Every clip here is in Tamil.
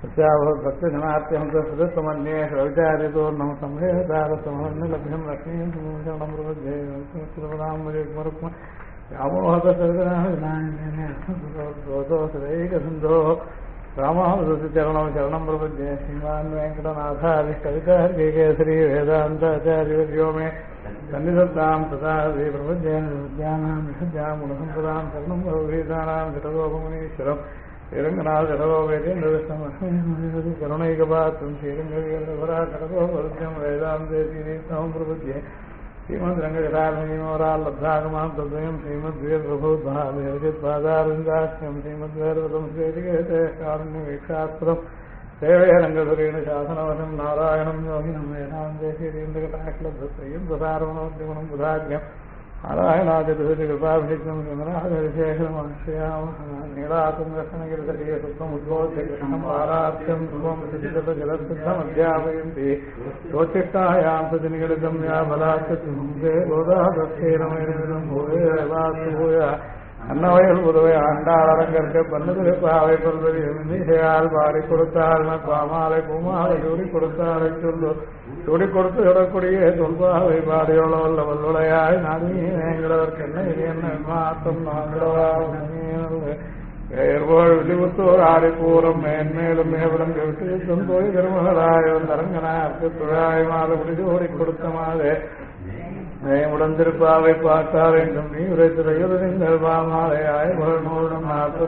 भक्तजनात्यमन्ये रविचार्यतो नम संवेदारसमन्यलभ्यं लक्ष्मीं शरणं प्रपद्ये व्यामोहतसर्गनाशनायनेकसिन्धो रामानुजचरणं शरणं प्रपद्ये श्रीमान् वेङ्कटनाथादिष्टविकार्यकेसरी वेदान्ताचार्यवर्यो मे सन्निधत्तां तथा प्रपद्येन विद्यानां विशुद्ध्यां गुणसम्पदां शरणं भवभीतानां जटगोपमुनीश्वरम् श्रीरङ्गनाथ जटगोपेन्द्रदृष्टमस्मै करुणैकपात्रं श्रीरङ्गवीरवराकटगोपरुद्यं वेदान्तेतीर्थं प्रपद्ये श्रीमद्रङ्गजटालब्धागमां तद्वयं श्रीमद्वीरप्रभुद्भावेर्जित्पादारङ्गाख्यं श्रीमद्वेरवतं श्रीकारुण्यवीक्षास्पदं सेवय रङ्गधुरेण शासनवशं नारायणं योगिनं वेदान्ते श्रीरेन्द्रकटाक्षलब्धत्रयं प्रसारमणोद्यमनं बुधाज्ञं नारायणादिकृपाभिषिक्तं विमराजविशेषमनुष्यामः नीलातुङ्गस्तनगिरितटीयसुत्वमुद्बोध्य कृष्णम् आराध्यं ध्रुवं जलसिद्धमध्यापयन्ति स्वोच्चिष्टायां सतिनिगलितं या बलाच्युते गोदादक्षेणमैरमिदं भूयवास्तूय அன்னவயல் உதவை ஆண்டாளரங்கற்க பன்னதிருப்பாவை பல்வரி மிசையால் பாடி கொடுத்தாள் பாமாலை பூமாலை சூடி கொடுத்தாளை சொல்லு சூடி கொடுத்து விடக்கூடிய தொல்பாவை பாடியோள வல்ல வல்லுளையாய் நானீங்களதற்கு என்ன இது என்ன மாற்றம் நாங்களோள் விழிவுத்தோர் ஆடிப்பூரம் மேன்மேலும் மேவிடம் விட்டு போய் திருமகளாய் தரங்கனார்க்கு துழாய் மாலை முடிச்சு ஓடி கொடுத்த மாதிரி உடந்திருப்பாவை பார்த்தார் வேண்டும் நீ உரைத்து தையுதங்கள் பாமாலையாய் நூறும்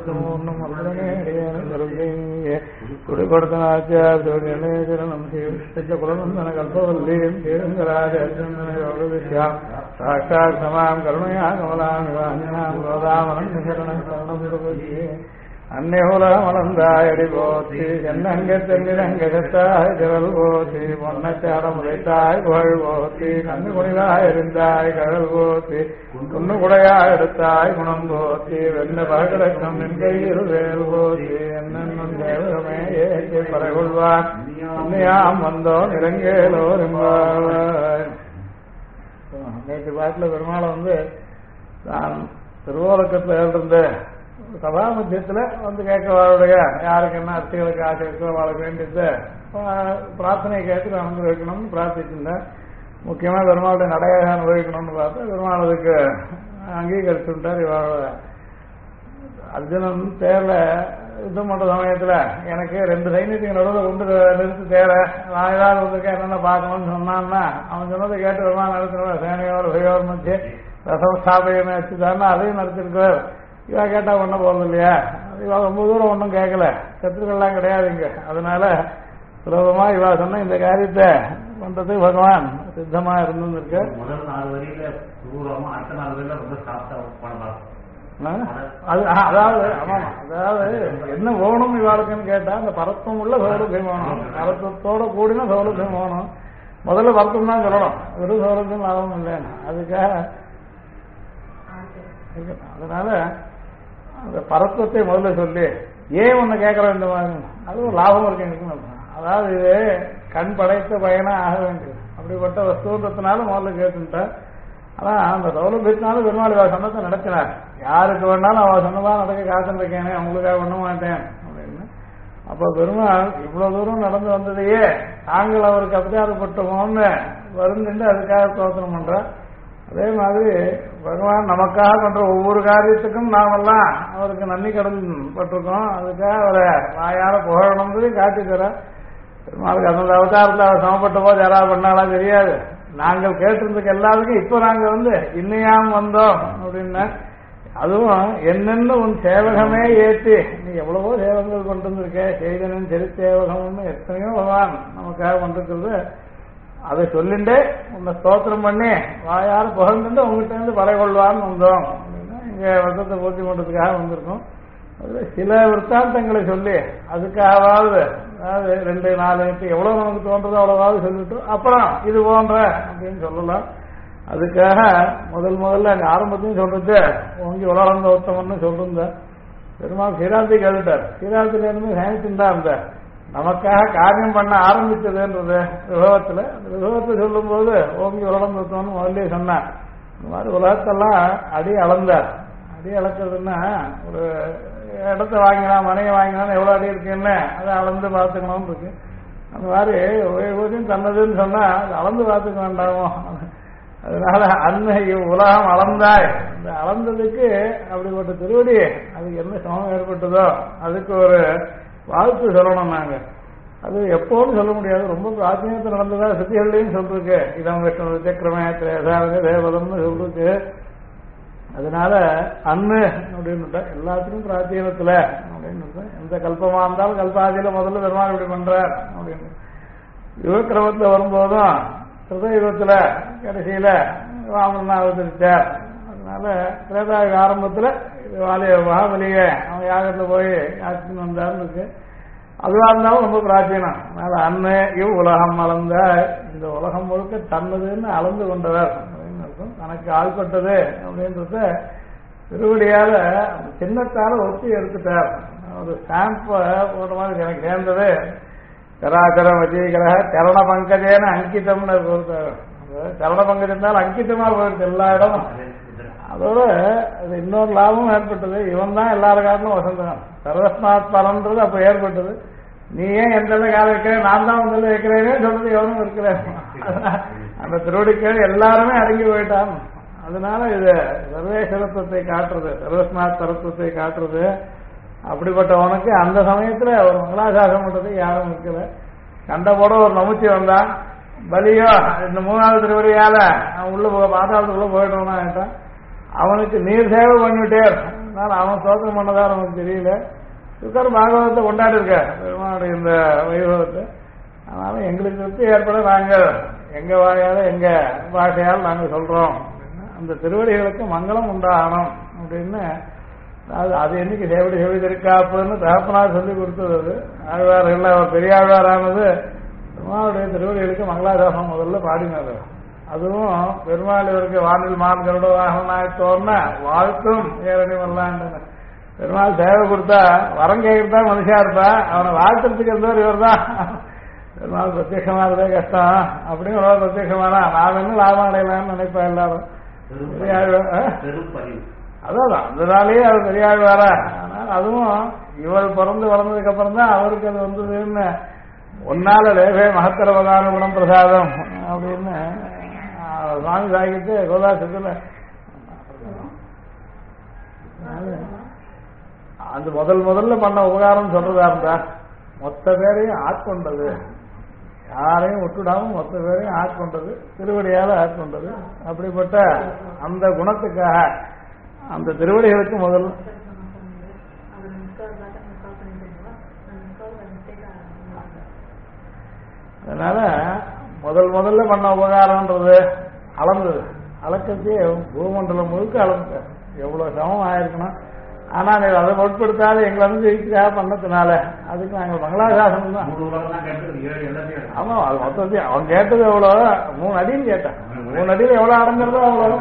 43 குடி கொடுத்த ஆச்சாரியம் குலநந்தன கல்பவல்லியும் தீரங்கராஜாம் சாட்சாத் சமாம் கருணையா கமலாம் விவாஞ்சாம் கோதாமனம் சரணம் சரணம் அந்நேகுலமலந்தாயடி போற்றி என்னங்க தென்னிலங்க செத்தாய் திரள் போற்றி பொன்னச்சாரம் உதைத்தாய் புகழ் போற்றி கண்ணு குனிவாய் எரிந்தாய் கடல் போற்றி குன்னு குடையாய் எடுத்தாய் குணம் போற்றி வெண்ண பகலட்சம் நின் கையில் வேல் போற்றி என்னும் தேவமே ஏற்றி பறைகொள்வான் இன்னையாம் வந்தோம் இறங்கேலோர் என்பாய். நேற்று பாட்டில் பெருமாளை தான் திருவோலக்கத்தில் இருந்த சபா மத்தியத்தில் கேட்கவாளுடைய யாருக்கு என்ன அர்த்திகளுக்கு ஆசை இருக்கோ அவளுக்கு வேண்டியது பிரார்த்தனை கேட்டு வந்து வைக்கணும்னு பிரார்த்திச்சிருந்தேன். முக்கியமாக பெருமாளுடைய நடையாக அனுபவிக்கணும்னு பார்த்தா பெருமாள் அதுக்கு அங்கீகரிச்சுட்டார். இவாளோட அர்ஜுனன் தேர்ல யுத்தம் பண்ற சமயத்தில் எனக்கு 2 சைன்யத்துக்கு நடுவில் கொண்டு நிறுத்தி தேர நான் ஏதாவது வந்திருக்கேன் என்னென்ன பார்க்கணும்னு சொன்னான்னா அவன் சொன்னதை கேட்டு பெருமாள் நடத்தினவர் சேனையோர் உபயோர் மத்திய ரசவஸ்தாபகமே வச்சுதாருன்னா அதையும் நடத்திருக்கிறார். இவா கேட்டா ஒன்றும் போறது இல்லையா, இவா ரொம்ப தூரம் ஒன்றும் கேட்கல, சத்துருக்கள்லாம் கிடையாது இங்க. அதனால சுலபமா இவா சொன்ன இந்த காரியத்தை பண்றதுக்கு பகவான் சித்தமா இருந்திருக்கு. முதல் 4 வரியில தூரமா அடுத்த 4 வரியில ரொம்ப சாப்பிட்டா பண்ணலாம். அதாவது என்ன வேணும் இவாளுக்குன்னு கேட்டா அந்த பரத்துவம் உள்ள சௌலபியம் வேணும், பரத்துவத்தோட கூடின சௌலபியம் வேணும். முதல்ல பரத்தம் தான் சொல்லணும், வெறும் சௌலபியம் லாபம் இல்லைன்னு. அதுக்காக அதனால அந்த பரத்துவத்தை முதல்ல சொல்லி ஏன் ஒண்ணு கேட்கற இந்த மாதிரி அதுவும் லாபம் இருக்கு எனக்கு. அதாவது இது கண் படைத்த பயனா ஆக வேண்டியது அப்படிப்பட்ட வஸ்துன்றதுனால முதல்ல கேட்டுட்டார். அதான் அந்த சௌலபியத்தினால பெருமாள் இவ சொன்னதை நடத்தினார். யாருக்கு வேணாலும் அவ சொன்னதான் நடக்க காத்துருக்கேனே, அவங்களுக்காக பண்ண மாட்டேன் அப்படின்னு. அப்ப பெருமாள் இவ்வளவு தூரம் நடந்து வந்ததையே நாங்கள் அவருக்கு அபச்சாரப்பட்டோம்னு வருந்துட்டு அதுக்காக தோத்திரம் பண்ற. அதே மாதிரி பகவான் நமக்காக பண்ற ஒவ்வொரு காரியத்துக்கும் நாமெல்லாம் அவருக்கு நன்றி கடன் பட்டிருக்கோம். அதுக்காக அவரை வாயார புகழணும்னு காட்டி தர பெருமாளுக்கு அந்த அவதாரத்தில் அவர் சமப்பட்ட போது யாராவது பண்ணாலா தெரியாது. நாங்கள் கேட்டிருந்துக்கு எல்லாருக்கும் இப்ப நாங்க இன்னையாம் வந்தோம் அப்படின்னா அதுவும் என்னென்ன உன் சேவகமே ஏற்றி நீ எவ்வளவோ சேவகங்கள் பண்ணிருக்க, செய்தனின் செருத்தேவகம்னு எத்தனையோ பகவான் நமக்காக பண்ணிருக்கிறது. அதை சொல்லிண்டே உன்னை ஸ்தோத்திரம் பண்ணி வாயார புகழ்ந்துட்டு உங்ககிட்ட இருந்து பறை கொள்வான்னு வந்தோம் அப்படின்னா இங்க வருத்தத்தை பூர்த்தி பண்றதுக்காக வந்திருக்கோம். அதுல சில விற்த்தாந்தங்களை சொல்லி அதுக்காவது அதாவது 2 4 எவ்வளவு நமக்கு தோன்றதோ அவ்வளவாவது சொல்லிட்டு அப்புறம் இது போன்ற அப்படின்னு சொல்லலாம். அதுக்காக முதல்ல அங்க ஆரம்பத்தையும் சொல்றது உங்க உலகந்த உத்தமன்னு சொல்லிருந்த பெருமாள் சீராந்தி கேட்டுட்டார். சீராந்தில இருந்து சயனிச்சுதான் இருந்தார். நமக்காக காரியம் பண்ண ஆரம்பிச்சதுன்றது விபவத்துல. அந்த விபவத்தை சொல்லும் போது ஓங்கி உலகம் தத்துவம்னு முதல்ல சொன்னார். இந்த மாதிரி உலகத்தெல்லாம் அடி அளந்தார். அடி அளக்கிறதுன்னா ஒரு இடத்த வாங்கினான் மனையை வாங்கினான்னு எவ்வளவு அடி இருக்குன்னு அதை அளந்து பார்த்துக்கணும்னு இருக்கு. அந்த மாதிரி ஒவ்வொருத்தையும் தன்னதுன்னு சொன்னா அது அளந்து பார்த்துக்க வேண்டாமோ. அதனால அன்னை உலகம் அளந்தாய், இந்த அளந்ததுக்கு அப்படிப்பட்ட திருவடி அதுக்கு என்ன சமம் ஏற்பட்டதோ அதுக்கு ஒரு வாழ்த்து சொல்லணும். நாங்க அது எப்போன்னு சொல்ல முடியாது, ரொம்ப பிராச்சீனத்தில் நடந்ததா சித்திகள்லையும் சொல்லிருக்கு. இதம் விஷ்ணு சக்கரமே திரேசாவது தேவதம்னு சொல்லிருக்கு. அதனால அன்னு அப்படின்னு எல்லாத்துக்கும் பிராச்சீனத்துல அப்படின்னு எந்த கல்பமா இருந்தாலும் கல்பாதியில முதல்ல பெருமாள் இப்படி பண்றார் அப்படின்னு யுகக்கிரமத்துல வரும்போதும் கிருதயுகத்துல கடைசியில வாமனா அவதரிச்சார். அதனால திரேதாயுக ஆரம்பத்துல மகாபலிய அவன் யாகத்துல போய் ஆட்சின்னு வந்தார்னு இருக்கு. அதுவா இருந்தாலும் ரொம்ப பிராச்சீனம். அதனால அன்னு இவ் உலகம் அளந்த, இந்த உலகம் முழுக்க தன்னதுன்னு அளந்து கொண்டவர் அப்படின்னு அர்த்தம். தனக்கு ஆள்பட்டது அப்படின்றத திருவடியால சின்னத்தால ஒத்தி எடுத்துட்டார். ஒரு ஸ்டாம்ப் போட்ட மாதிரி எனக்கு சேர்ந்தது கராச்சரம் வச்சீகிற சரண பங்கஜேன்னு அங்கிதம்னு பொறுத்தார். சரண பங்கஜம் அங்கிதமா போயிடுச்சு எல்லா இடமும். அதோட அது இன்னொரு லாபமும் ஏற்பட்டது. இவன் தான் எல்லார காரணம் வசந்தம் சர்வஸ்மாத் பலன்றது அப்ப ஏற்பட்டது. நீ ஏன் எந்த காலம் வைக்கிறேன், நான் தான் வந்து வைக்கிறேனே சொல்றது எவனும் இருக்கிறேன். அந்த திருவடிக்கேள் எல்லாருமே அடங்கி போயிட்டான். அதனால இது சர்வேஸ்வரத்துவத்தை காட்டுறது, சர்வஸ்மாத் பரத்துவத்தை காட்டுறது. அப்படிப்பட்டவனுக்கு அந்த சமயத்துல ஒரு மங்களாசாசனம் பண்றது யாரும் இருக்கல. கண்ட போட ஒரு நமுச்சி வந்தான், பலியோ இந்த மூணாவது திருவடியால அவன் உள்ள பாதாளத்துக்குள்ள போயிட்டோம்னா ஆயிட்டான். அவனுக்கு நீர் சேவை பண்ணிட்டே அதனால அவன் சோதனை பண்ணதா நமக்கு தெரியல. சுக்கர் பாகவதத்தை கொண்டாடி இருக்க பெருமானுடைய இந்த வைபவத்தை. அதனால எங்களுக்கு திருப்தி ஏற்பட நாங்கள் எங்க வாயால எங்க பாஷையால் நாங்கள் சொல்றோம். அந்த திருவடிகளுக்கு மங்களம் உண்டாகணும் அப்படின்னு அது என்னைக்கு சேவடி செவிதிருக்காப்புன்னு தகப்பனார் சொல்லி கொடுத்தது. அது ஆழ்வார்கள் அவர் பெரிய ஆழ்வாரானது பெருமாளுடைய திருவடிகளுக்கு மங்களாதாசம் முதல்ல பாடினார். அதுவும் பெருமாள் இவருக்கு வானில் மான் கருட வாகனாயத்தோன்னா வாழ்த்தும் ஏரணி வரலான்னு. பெருமாள் சேவை கொடுத்தா வரம் கேட்கறதா மனுஷா இருப்பா, அவனை வாழ்த்துறதுக்கு இருந்தவர் இவர் தான். பெருமாள் பிரத்யட்சமானதே கஷ்டம் அப்படின்னு ஒரு பிரத்யட்சமானா நான் என்ன லாபம் அடையலாம்னு நினைப்பா எல்லாரும். அதான் அதனாலேயே அவர் பெரியாழ்வாரா. ஆனால் அதுவும் இவள் பிறந்து வளர்ந்ததுக்கு அப்புறம் தான் அவருக்கு அது வந்ததுன்னு ஒன்னால லேவே மகத்தரவதான குணம் பிரசாதம் அப்படின்னு சுவாமி சாகிட்டு கோதாசத்துல அந்த முதல்ல பண்ண உபகாரம் சொல்றதா இருந்தா மொத்த பேரையும் ஆட்கொண்டது, யாரையும் விட்டுடாம மொத்த பேரையும் ஆட்கொண்டது, திருவடியால ஆட்கொண்டது. அப்படிப்பட்ட அந்த குணத்துக்காக அந்த திருவடிகளுக்கு முதல் அதனால முதல்ல பண்ண உபகாரம்ன்றது அளந்தது. அளக்கத்தையே பூமண்டலம் முழுக்க அளந்து எவ்வளவு சமம் ஆயிருக்கணும். ஆனா நீங்க அதை பொருட்படுத்தாத எங்களை வந்து ஜெயிக்கிறா பண்ணதுனால அதுக்கு நாங்கள் மங்களாசாசனம் தான். ஆமா அது மொத்தத்தையும் அவன் கேட்டது எவ்வளவு 3 அடின்னு கேட்டான். 3 அடியில் எவ்வளவு அடங்குறதோ அவ்வளவு.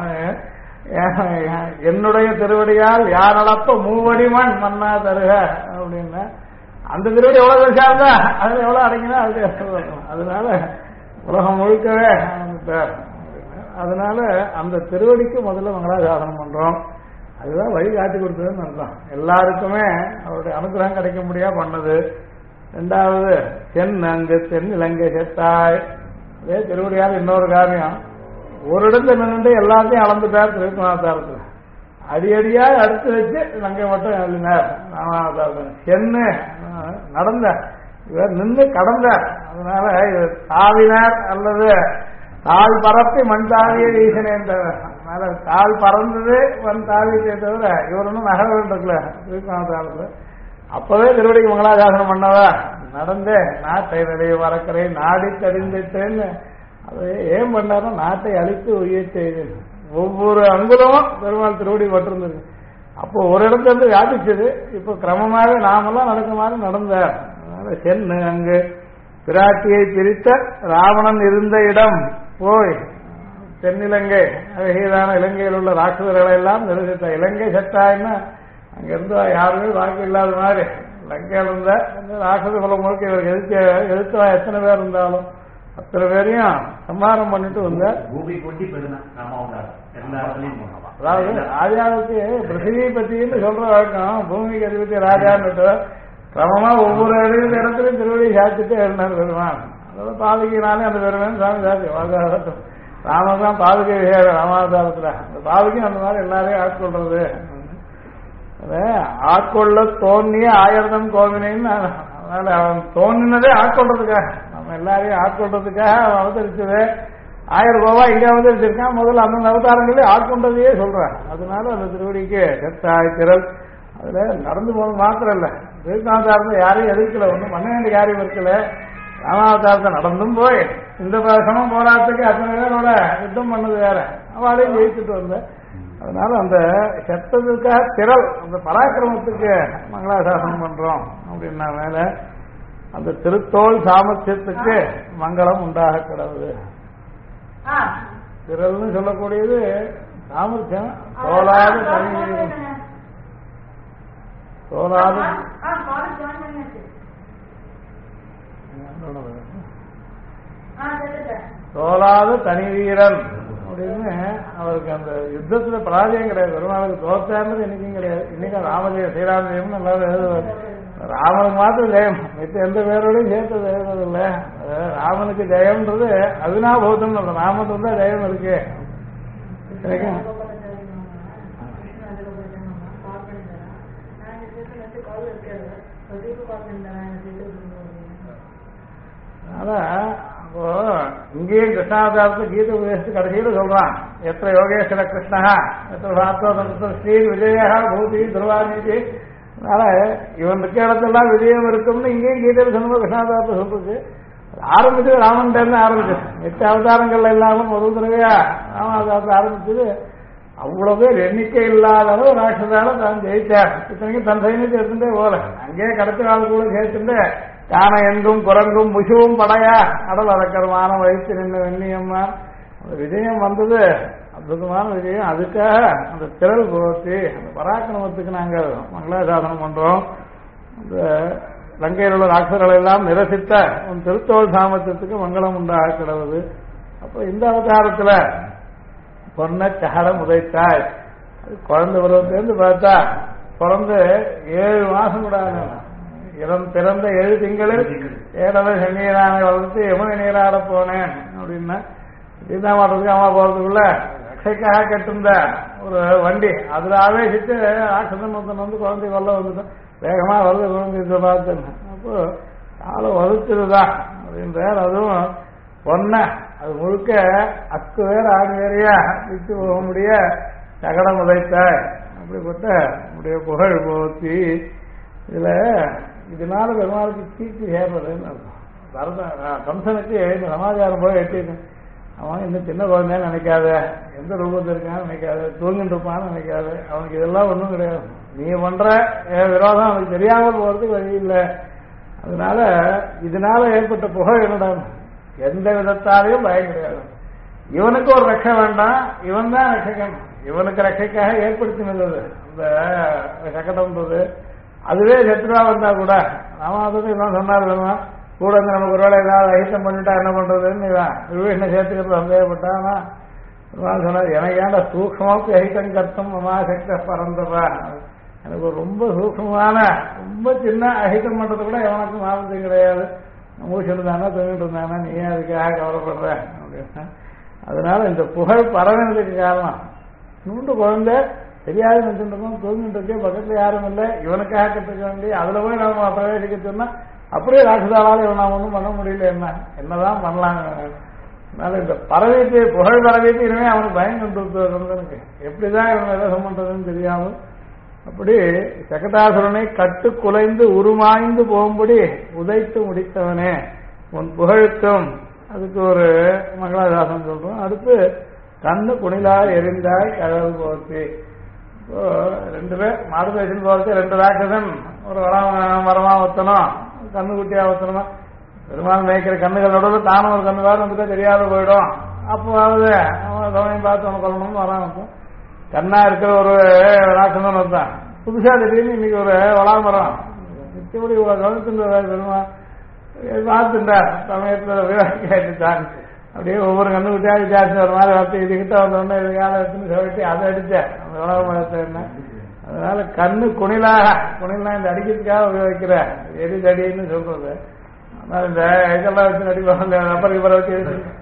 என்னுடைய திருவடியால் யார் அளப்ப 3 அடி மண் மண்ணா தருக அப்படின்னு அந்த திருவடி எவ்வளவு பெருசா இருந்தா அதுல எவ்வளவு அடங்கினா அது. அதனால உலகம் முழுக்கவே அதனால அந்த திருவடிக்கு முதல்ல மங்களாசாசனம் பண்றோம். அதுதான் வழி காட்டி கொடுத்ததுன்னு அர்த்தம். எல்லாருக்குமே அவருடைய அனுகிரகம் கிடைக்க முடியா பண்ணது. 2வது அங்கு தென் இலங்கை செத்தாய். அதே திருவடியால் இன்னொரு காரியம், ஒரு இடத்துல நின்று எல்லாத்தையும் அளந்துட்டார் திருநாத்தாரத்தில். அடியடியா அடுத்து வச்சு லங்கை மட்டும் எழுதினார் ராமாவதாரத்தில். சென்னு நடந்த இவர் நின்று கடந்தார். அதனால இவர் தாவினார் அல்லது தாள் பரப்பி மண் தாவிய வீசினேன்றார். அதனால தாள் பறந்தது மண் தாவிட்டே தவிர இவர் ஒன்றும் நகரம் இருக்குல்ல திருநாத்தாரத்தில். அப்பவே திருவடிக்கு மங்களாசாசனம் பண்ணவா நடந்தே நாட்டை நிறைய வரக்கரை நாடி தடிந்துட்டேன்னு அது ஏன் பண்ணாரோ நாட்டை அழித்து உயிர் செய்து ஒவ்வொரு அங்குலமும் பெருமாள் திருவடி பட்டிருந்தது. அப்போ ஒரு இடத்துல இருந்து வியாபிச்சது. இப்போ கிரமமாக நாமெல்லாம் நடக்க மாதிரி நடந்தார். அதனால சென்னு அங்கு பிராட்டியை பிரித்த ராவணன் இருந்த இடம் போய் தென்னிலங்கை அழகியதான இலங்கையில் உள்ள ராட்சதர்களை எல்லாம் நிறுத்த இலங்கை சட்டாயின்னா அங்கிருந்து யாருமே வாக்கு இல்லாத மாதிரி லங்கையில் இருந்த ராட்சத குலம் முழுக்க இவருக்கு எதிர்த்தவா எத்தனை பேர் இருந்தாலும் அத்தனை பேரையும் சம்ஹாரம் பண்ணிட்டு வந்தார். பூமி கொட்டி பெருனா ராமாவதார் எல்லா இடத்துலையும் போனோம். அதாவது ராஜாவுக்கு பிருத்திவி பத்தின்னு சொல்ற வழக்கம், பூமிக்கு அதிபதி ராஜான்னு கிரமமா ஒவ்வொரு இடத்துலையும் திருவடி சாத்திட்டு இருந்தார் பெருமான். அதோட பாதுகையினாலே அந்த பெருமான் சாமி சாத்தி வாதாரத்தம் ராமதான் பாதுகை ராமாவதாரத்துல அந்த பாதுகையும் அந்த மாதிரி எல்லாரையும் ஆட்கொள்றது. ஆட்கொள்ள தோன்றிய ஆயிரதம் கோவினைன்னு அதனால அவன் தோன்றினதே ஆட்கொள்றதுக்காக, நம்ம எல்லாரையும் ஆட்கொள்றதுக்காக அவன் அவதரிச்சது. 1000 ரூபாய் இங்க அவதரிச்சிருக்கான். முதல்ல அந்த அவதாரங்களே ஆட்கொண்டதையே சொல்றான். அதனால அந்த திருவடிக்கு செத்தாய் திரள். அதுல நடந்து போனது மாத்திரம் இல்ல, கிருஷ்ணாவதாரத்தை யாரையும் எதிர்க்கல, ஒன்றும் பண்ண வேண்டிய காரியம் இருக்கல. ராமாவதாரத்தை நடந்தும் போய் இந்த சமம் போராட்டத்துக்கு அத்தனை பேரோட யுத்தம் பண்ணது வேற, அவளையும் ஜெயிச்சுட்டு வந்த. அதனால அந்த செத்ததுக்காக திரள், அந்த பராக்கிரமத்துக்கு மங்களாசாசனம் பண்றோம் அப்படின்னா மேல அந்த திருத்தோல் சாமர்த்தியத்துக்கு மங்களம் உண்டாக கிடவுது. திரள்னு சொல்லக்கூடியது சாமர்த்தியம். தோலாது தோலாது தோலாத தனி வீரன் அப்படின்னு அவருக்கு அந்த யுத்தத்துல பராஜயம் கிடையாது. பெருமாளுக்கு தோத்தாருன்றது இன்னைக்கும் கிடையாது. இன்னைக்கும் ராமஜெயம் ஸ்ரீராமஜெயம்னு எல்லாரும் எழுதுவார். ராமனுக்கு மாத்திரம் ஜெயம், மித்த எந்த பேரோடையும் சேர்த்து எழுதுறது இல்லை. ராமனுக்கு ஜெயம்ன்றது அவினாபூதம், ராமன் இருந்தா ஜெயம் இருக்கு. அதான் அப்போ இங்கேயும் கிருஷ்ணாவதாரத்தை கீதை உபதேசத்து கடைசியில சொல்றான், எத்த யோகேஸ்வர கிருஷ்ணா எத்த சாத்வ ஸ்ரீ விஜயா பூதி துருவாநீதி. அதனால இவன் இருக்க இடத்தெல்லாம் விஜயம் இருக்கும்னு இங்கேயும் கீதையில் சொன்ன கிருஷ்ணாவதாரத்தை சொல்றது. ஆரம்பிச்சது ராமன் ஆரம்பிச்சது. 8 அவதாரங்கள் இல்லாம முதல் தடவையா ராமாவதாரத்தை ஆரம்பிச்சது. அவ்வளவு பேர் எண்ணிக்கை இல்லாத அளவு ராட்சதால தான் ஜெயிச்சார். இத்தனைக்கும் தன் சைன்யத்தை எடுத்துட்டே போல அங்கேயே கடத்த நாள் கூட சேர்த்துட்டு காண எங்கும் குரங்கும் முஷுவும் படையா அடல் அடக்கரமான வயிற்று நின்று வெண்ணியம்மா. அந்த விஜயம் வந்தது அற்புதமான விஜயம். அதுக்காக அந்த திரள் போச்சு, அந்த பராக்கிரமத்துக்கு நாங்கள் மங்களாசாசனம் பண்றோம். அந்த லங்கையில் உள்ள ராட்சர்களை எல்லாம் நிரசித்த உன் திருத்தோல் சாமர்த்தியத்துக்கு மங்களம் உண்டாக கிடவுது. அப்போ இந்த அவதாரத்துல பொண்ண சகடம் உதைத்தாய். அது குழந்தை பருவத்திலிருந்து பார்த்தா பிறந்து 7 மாசம் கூட பிறந்த 7 திங்களில் 7 சென்னீரானை வளர்த்து யமுனை நீராட போனேன் அப்படின்னா சீதா மாட்டத்துக்கு அம்மா போறதுக்குள்ள ரட்சைக்காக கட்டிருந்த ஒரு வண்டி அதுல ஆவேசித்து ராட்சசன் வந்து குழந்தை கொல்ல வந்துட்டோம். வேகமா வருது குழந்தை பார்த்துங்க. அப்போ காலை வலுத்துருதான் அப்படின்றார். அதுவும் பொண்ண அது முழுக்க அக்கு வேற ஆண் வேறையா விட்டு போக முடிய சகடம் உதைத்தாய். அப்படிப்பட்ட உடைய புகழ் போத்தி. இதுல இதனால பெருமாளுக்கு தீக்கு சேர்றதுன்னு அர்த்தம். கம்சனுக்கு இந்த சமாச்சாரம் போய் எட்டிருக்கேன். அவன் இன்னும் சின்ன குழந்தைன்னு நினைக்காத, எந்த ரூபத்தில் இருக்கான்னு நினைக்காத, தூங்கிட்டு இருப்பான்னு நினைக்காத. அவனுக்கு இதெல்லாம் ஒன்றும் கிடையாது. நீ பண்ற விரோதம் அவனுக்கு தெரியாமல் போறதுக்கு வழி இல்லை. அதனால இதனால ஏற்பட்ட புகழ் என்னடா, எந்த விதத்தாலையும் பயம் கிடையாது. இவனுக்கு ஒரு ரட்சை வேண்டாம், இவன் தான் ரட்சகன். இவனுக்கு ரட்சைக்காக ஏற்படுத்தினது அந்த சக்கடம்ன்றது. அதுவே சத்ருவா வந்தா கூட ராமாவதத்தை எல்லாம் சொன்னார் இல்லைன்னா கூட வந்து நமக்கு ஒரு வேலை ஏதாவது அஹிதம் பண்ணிட்டா என்ன பண்றதுன்னு விவேஷனை சேர்த்துக்கிறது சந்தேகப்பட்டானா சொன்னார், எனக்கு ஏன்டா சூக்ஷமாவுக்கு அஹிதம் கர்த்தம் மமாசக்த பரந்தப்பா. எனக்கு ஒரு ரொம்ப சூக்ஷமான ரொம்ப சின்ன அஹிதம் பண்றது கூட எவனுக்கும் ஆபத்து கிடையாது. மூச்சு இருந்தானா தூங்கிட்டு இருந்தானா நீ அதுக்காக கவலைப்படுற அப்படின்னா. அதனால இந்த புகழ் பரவனதுக்கு காரணம் நூண்டு குழந்தை தெரியாது நினைச்சுருக்கோம், தூங்கிட்டு இருக்கே, பக்கத்துல யாரும் இல்லை, இவனுக்காக கற்றுக்க வேண்டிய அதுல போய் நம்ம பிரவேசிக்க சொன்னா அப்படியே ராட்சதாவால இவன் நான் ஒன்றும் பண்ண முடியல. என்னதான் பண்ணலாம். அதனால இந்த பறவைக்கு புகழ் பறவைக்கு இனிமே அவனுக்கு பயம் கொண்டு எப்படிதான் இவன் விவசாயம் பண்றதுன்னு தெரியாமல் அப்படி சகடாசுரனை கட்டு குலைந்து உருமாய்ந்து போகும்படி உதைத்து முடித்தவனே உன் புகழுக்கும். அதுக்கு ஒரு மங்களாசாசனம் சொல்றோம். அடுத்து கண்ணு குணிலா எரிந்தாய் கடவுள் போச்சு. இப்போ 2 பேர் மாடு பேசின்னு போறது 2 ராட்சசன் ஒரு மரமா ஒத்தனும் கண்ணு குட்டியா ஒத்தனுமா. பெருமாள் மேய்க்கிற கண்ணுகளோட தானும் ஒரு கண்ணு வேறு வந்துட்டா தெரியாத போயிடும். அப்போ அதாவது அவன் சமயம் பார்த்து அவன் கொள்ளணும்னு வரான். கண்ணா இருக்கிற ஒரு ராட்சசன் வந்தான். புதுசா திடீர்னு இன்னைக்கு ஒரு வளாமரம் மிச்சபடி இவ்வளவு கவனிச்சுட்டு பெருமா பார்த்துட்டா சமயத்துல கேட்டுட்டான். அப்படியே ஒவ்வொரு கண்ணு விட்டா வித்தியாசம் ஒரு மாதிரி வார்த்தை இதுகிட்ட வந்தோடனே இது காலம் எடுத்துன்னு சொல்லிட்டு அதை அடிச்சேன் உலக மதத்தை என்ன. அதனால கண்ணு குணிலாம் இந்த அடிக்கிறதுக்காக உபயோகிக்கிற எரிதடின்னு சொல்றது. ஆனால் இந்த இதெல்லாம் வச்சு அடிப்பாங்க ரப்பர் கிப்பரை வச்சு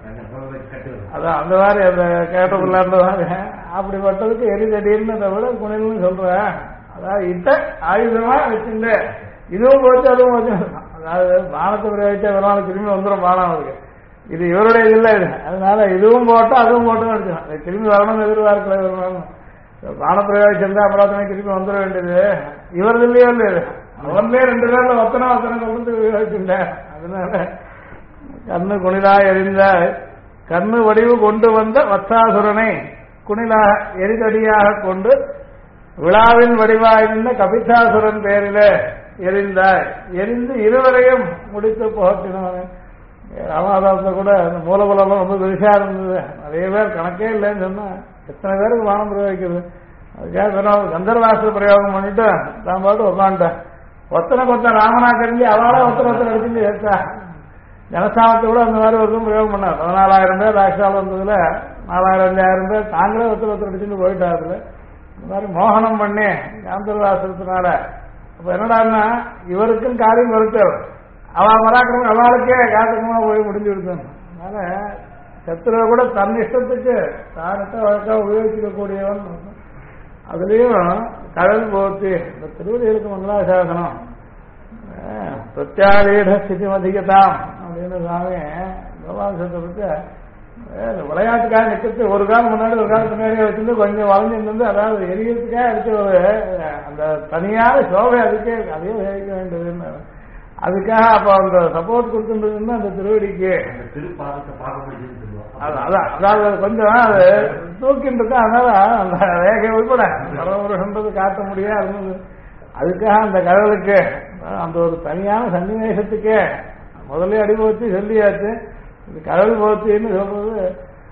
அதான் அந்த மாதிரி அந்த கேட்டபிள்ளாண்டவாங்க அப்படிப்பட்டதுக்கு எரிதடின்னு விட குணில்னு சொல்றேன். அதாவது இட்ட ஆயுதமா வச்சுட்டு இதுவும் போச்சு அதுவும் போச்சு. அதாவது பானத்தை பிரயோகிச்சா விரவான திரும்பி வந்துடும் பானம் அவருக்கு. இது இவருடைய இது இல்லை. அதனால இதுவும் போட்டோம் அதுவும் போட்டோம் அடிச்சோம். திரும்பி வரணும்னு எதிர்பார்க்கல வரணும். பான பிரயோகிச்சிருந்தா அப்புறம் திரும்பி வந்துட வேண்டியது இவரது இல்லையோ இல்லையா அவன்லேயே 2 பேர்ல ஒத்தனை கொடுத்து விவரிச்சுட்டேன். அதனால கண்ணு குணிலா எரிந்த கண்ணு வடிவு கொண்டு வந்த வத்சாசுரனை குணிலாக எரிதடியாக கொண்டு விழாவின் வடிவாயிருந்த கபிதாசுரன் பேரில எரிந்தாய். எரிந்து இருவரையும் முடித்து புகட்டினவன். ராமாதாசத்தை கூட அந்த மூலபலம் ரொம்ப பெருசா இருந்தது. நிறைய பேர் கணக்கே இல்லைன்னு சொன்னா எத்தனை பேருக்கு வானம் பிரயோகிக்கிறது. அதுக்காக கந்தர்வாச பிரயோகம் பண்ணிட்டு நான் பாட்டு உட்காந்துட்டேன். ஒத்தனை கொத்தன் ராமனா கருந்தி அவளா ஒத்தனை எடுத்துட்டு ஏற்றா. ஜனசாமத்தை கூட அந்த மாதிரி ஒருத்தரும் பிரயோகம் பண்ணார். 14,000 பேர் ராஷ்டிராவில் வந்ததுல 4,000-5,000 பேர் தாங்களே ஒருத்தர் அடிச்சுட்டு போயிட்டாருல. இந்த மாதிரி மோகனம் பண்ணி கந்தர்வாசத்தினால அப்ப என்னடான்னா இவருக்கும் காரியம் வருத்தவர் அவள் மராக்கிரமம் அவளுக்கே காரணமா போய் முடிஞ்சு விடுத்தாங்க. அதனால சத்துருவை கூட தன் இஷ்டத்துக்கு தானத்தை வழக்கா உபயோகிக்கக்கூடியவன். அதுலயும் கடல் போச்சு இந்த திருவள்ளிகளுக்கு மங்களாசாசனம் பிரத்யாரீட ஸ்திதி அதிகதாம் அப்படின்னு சாமி கோபாலசத்தை பற்றி விளையாட்டுக்காக நிற்கிறது. ஒரு காலம் முன்னாடி ஒரு காலம் பின்னாடியே வச்சிருந்து கொஞ்சம் வளைஞ்சிருந்து அதாவது எரியறதுக்காக அடிச்ச ஒரு அந்த தனியான சோகை அதுக்கே அதையும் சேவிக்க வேண்டியதுன்னு அதுக்காக அப்ப அந்த சப்போர்ட் கொடுத்துருந்ததுன்னா அந்த திருவடிக்கு அதாவது கொஞ்சம் அது தூக்கிட்டு இருக்கா. அதனால அந்த ரேகை உட்பட பரவருன்றது காட்ட முடியாது. அதுக்காக அந்த கடவுளுக்கு அந்த ஒரு தனியான சன்னிவேசத்துக்கே முதல்ல அடிபோச்சு சொல்லியாச்சு. இது கடவுள் போச்சுன்னு சொல்றது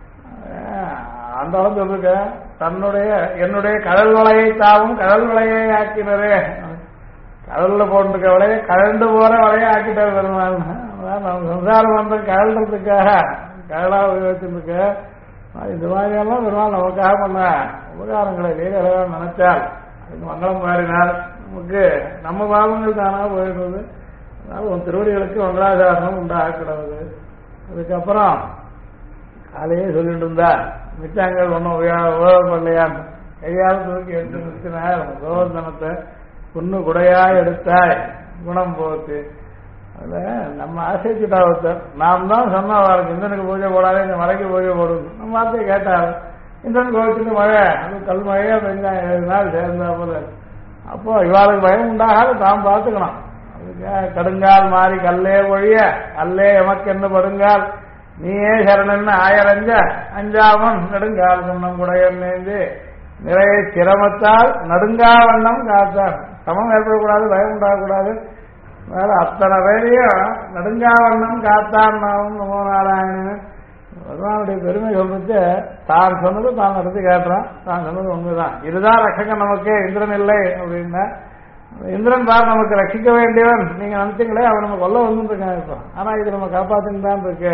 அந்த அளவு சொல்லிருக்க. என்னுடைய கடல் வலையை தாவும் கடல் வலையை ஆக்கினரே. கடல்ல போட்டிருக்க வலையை கழண்டு போற வலையை ஆக்கிட்டார் பெருமாள். நம்ம சம்சாரம் பண்ற கழன்றதுக்காக கடலா உபயோகிச்சிருக்க. இந்த மாதிரியெல்லாம் பெருமாள் நமக்காக பண்ண உபகாரங்களை லீலையாக நினைச்சால் அதுக்கு மங்களம் மாறினால் நமக்கு நம்ம பாவங்கள் தானா போயிடுறது. அதனால உன் திருவடிகளுக்கு மங்களாசாசனம் உண்டாகிறது. அதுக்கப்புறம் காலையே சொல்லிட்டு இருந்தா மிச்சாங்கள் ஒன்றும் உபயோகம் பண்ணலையான்னு கையால் தூக்கி எடுத்து நிறுத்தினார். கோவர்தனத்தை பொண்ணு குடையா எடுத்தாய் குணம் போச்சு. அதுல நம்ம ஆசைச்சுட்டா ஒருத்தர் நாம் தான் சொன்னா அவருக்கு இந்திரனுக்கு பூஜை போடாது இந்த மலைக்கு பூஜை போடுது நம்ம வார்த்தையை கேட்டாரு. இந்திரன் கோவிச்சுட்டு மழை அது கல் மழையா பெஞ்சா 7 நாள் சேர்ந்தா போல. அப்போ இவாளுக்கு பயம் உண்டாகாது தாம் பார்த்துக்கணும். அதுக்கு கடுங்கால் மாறி கல்லே ஒழிய அல்லே எமக்கென்று படுங்கால் நீயே சரணன்னு ஆயரஞ்ச அஞ்சாமன் நெடுங்கால் குன்னம் குடையன் நேர்ந்து நிறைய சிரமத்தால் நடுங்கா வண்ணம் காத்தான். சமம் ஏற்படக்கூடாது பயம் உண்டாகக்கூடாது. வேற அத்தனை பேரையும் நடுங்கா வண்ணம் காத்தான் நாமும் நமோ நாராயணன். பகவானுடைய பெருமை சொல்லிட்டு தான் சொன்னது தான் நடத்தி காட்டுறான். தான் சொன்னது ஒண்ணுதான். இதுதான் ரட்சகன் நமக்கு இந்திரன் இல்லை அப்படின்னா இந்திரன் பார் நமக்கு ரட்சிக்க வேண்டியவன் நீங்க நினைச்சீங்களே அவன் நம்ம கொல்ல வந்துட்டு இருக்கான். இப்போ ஆனா இது நம்ம காப்பாத்தின்னு தான் இருக்கு.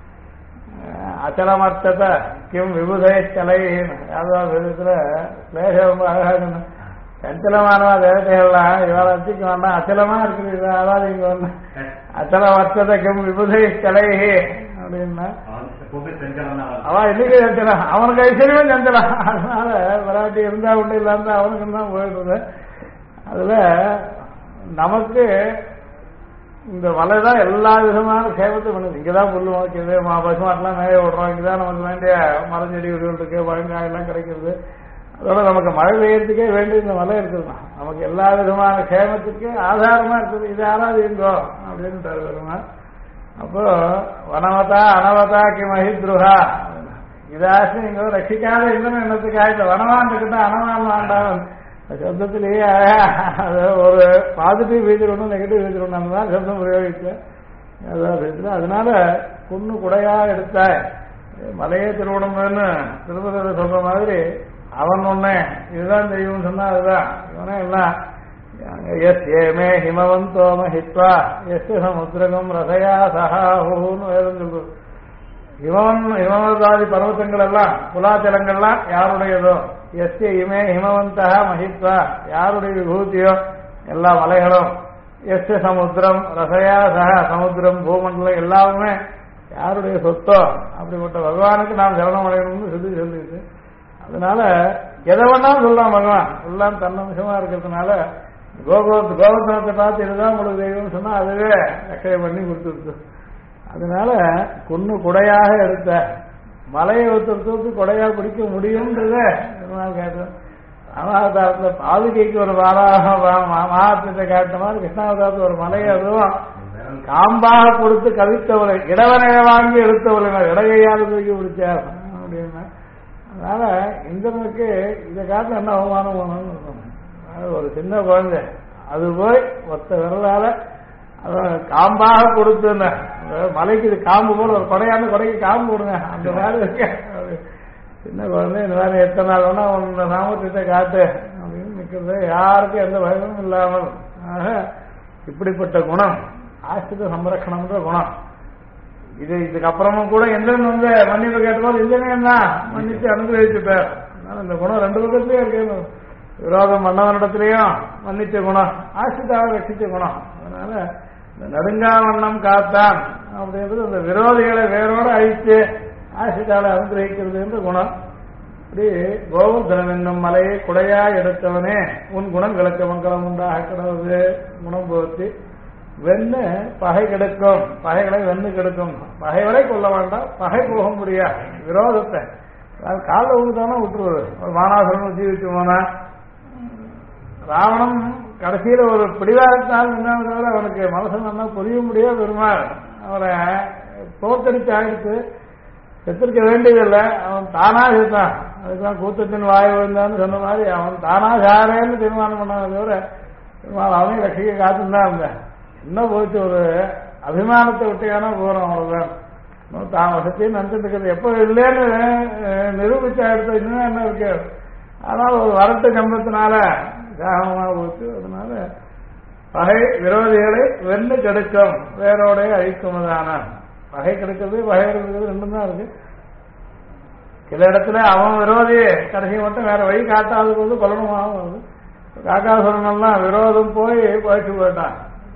அச்சலமர்த்தத கிம் விபுதை கலை யாதவ விதத்துல கிளேசம் ரொம்ப அழகாக சஞ்சலமானவா தேவதைகள்லாம் இவாள அச்சிக்க வேண்டாம் அச்சலமா இருக்குது. அதாவது இங்க வந்து அச்சல வர்த்தத கிம் விபுதை கலை அப்படின்னா அவன் இன்னைக்கு சஞ்சலம் அவனுக்கு ஐஸ்வர்யமும் சஞ்சலம். அதனால விளையாட்டு இருந்தா உண்டு இல்லாம அவனுக்கு தான் போயிடுறது. அதுல நமக்கு இந்த வலைதான் எல்லா விதமான சேவத்தை பண்ணுது. இங்கதான் புல்லு முளைக்குது பசுமாட்டெல்லாம் மேய விடுறோம். இங்கதான் நமக்கு வேண்டிய மரஞ்செடி விடுகள் இருக்கு பழங்காய் எல்லாம் கிடைக்கிறது. அதோட நமக்கு மழை பெய்யறதுக்கே வேண்டிய இந்த மலை இருக்குதுதான் நமக்கு எல்லா விதமான சேமத்துக்கு ஆதாரமா இருக்குது. இது யாராவது இருந்தோ அப்படின்னு தருவா. அப்போ வனவதா அனவதா கிமஹித்ருஹா இதாச்சு நீங்க ரட்சிக்காத இன்னும் என்னத்துக்காக இந்த வனவான் இருக்கட்டும் அனவான் வேண்டாம் சப்தத்திலேயே ஒரு பாசிட்டிவ் ஃபீச்சர் ஒன்றும் நெகட்டிவ் ஃபீச்சர் ஒன்று அந்த மாதிரி சப்தம் பிரயோகிக்க. அதனால பொண்ணு குடையா எடுத்தாய் மலையே திருவிடம்னு திருப்பதி சொல்ற மாதிரி அவன் ஒண்ணு இதுதான் செய்யும் சொன்னா அதுதான் இவனே எல்லாம் எஸ் ஏமே ஹிமவந்தோம ஹித்வா எஸ் சமுத்திரகம் ரசயா சஹாஹூன்னு வேதம் சொல்றது. ஹிமவந்தாதி பர்வத்தங்கள் எல்லாம் குலாச்சலங்கள்லாம் யாருடையதோ, எஸ் இமே ஹிமவந்தா மஹித்வா யாருடைய விபூதியோ எல்லா மலைகளும், எஸ் சமுத்திரம் ரசயா சஹ சமுத்திரம் பூமண்டலம் எல்லாமே யாருடைய சொத்தோ அப்படிப்பட்ட பகவானுக்கு நாம் சரணம் அடையணும்னு சொல்லிட்டு, அதனால எதை வேணாலும் சொல்லலாம். பகவான் எல்லாம் தன்னம்சமா இருக்கிறதுனால கோவர்த்தனத்தை பார்த்து இதுதான் உங்களுக்கு தெய்வம்னு சொன்னா அதுவே ரக்கையை பண்ணி கொடுத்துருக்கு. அதனால குன்னு குடையாக எடுத்த மலையை ஒருத்தருக்கு குடையா பிடிக்க முடியும்ன்றத கேட்டோம். ராமாவதாரத்துல பாதுகைக்கு ஒரு மகாத்மத்தை காட்ட மாதிரி கிருஷ்ணாவதாரத்துல ஒரு மலையை அதுவும் காம்பாக கொடுத்து கவித்தவளை இடவனையை வாங்கி எடுத்தவளை இடகையாவது தூக்கி பிடிச்சார் அப்படின்னா, அதனால இந்திரனுக்கு இதை காட்ட என்ன அவமானம் போனோம்னு இருக்கணும். ஒரு சின்ன குழந்தை அது போய் ஒத்த விரலால காம்பாக கொடுத்து மலைக்கு இது காம்பு போல ஒரு கொடையான கொடைக்கு காம்பு கொடுங்க அந்த மாதிரி இருக்க சின்ன குழந்தை இந்த மாதிரி எத்தனை நாள் வேணா உன்ன சாமர்த்தியத்தை காட்டு அப்படின்னு நிற்கிறது, யாருக்கும் எந்த பயமும் இல்லாமல். ஆக இப்படிப்பட்ட குணம் ஆசிரித சம்ரட்சணம்ன்ற குணம். இதுக்கப்புறமும் கூட எந்திரன் மன்னிப்பு கேட்டபோது இந்திரன் தான் மன்னிச்சு அனுகிரகிச்சுட்டார். அதனால இந்த குணம் ரெண்டு பக்கத்திலேயே இருக்கு. விரோதம் பண்ணவனிடத்திலையும் மன்னிச்ச குணம், ஆசிரிதாவை ரட்சிச்ச குணம். அதனால இந்த நடுங்காவண்ணம் காத்தான் அப்படின்றது அந்த விரோதிகளை வேரோட அழித்து ஆசிரிதாவை அனுகிரகிக்கிறது என்ற குணம். இப்படி கோவர்தனம் என்னும் மலையை குடையா எடுத்தவனே உன் குணம் கிழக்க மங்களம் உண்டாக கிடவது குணம் போச்சு. வெண்ணு பகை கெடுக்கும், பகைகளை வெண்ணு கெடுக்கும். பகை வரை கொள்ள வேண்டாம், பகை போக முடியாது. விரோதத்தை காலில் விழுந்தானா விட்டுருவது. ஒரு மானாசுரன் ஜீவிச்சு போனா ராவணன் கடைசியில ஒரு பிடிவாதத்தால் என்னன்னு தவிர அவனுக்கு மனசு நல்லா புரிய முடியாது. பெருமாள் அவரை தோத்தடிச்சு ஆகிடுச்சு, செத்திருக்க வேண்டியதில்லை. அவன் தானா செத்தான். அதுதான் கூத்தத்தின் வாய் விழுந்தான்னு சொன்ன மாதிரி அவன் தானா சாரேன்னு தீர்மானம் பண்ணாத தவிர பெருமாள் அவனையும் ரசிக்க காத்துதான் இருந்தேன். என்ன போச்சு, ஒரு அபிமானத்தை விட்டையானா போறோம். அவ்வளவுதான் தான் வசத்தையும் நினைச்சிட்டு இருக்கிறது. எப்போ இல்லைன்னு நிரூபிச்சா எடுத்த இன்னும் என்ன இருக்கு. ஆனால் ஒரு வரட்டு கம்பத்தினால தாகமா போச்சு. அதனால பகை விரோதிகளை வெண்ணு கெடுக்கும், வேரோட அழிக்குமதான. பகை கெடுக்கிறது பகை இருக்கிறது ரெண்டும் தான் இருக்கு. சில இடத்துல அவன் விரோதி கடைசி மட்டும் வேற வழி காட்டாத போது கொல்லணுமாகவும் வருது. காக்காசுரனெல்லாம் விரோதம் போய் பழிச்சு போயிட்டான்.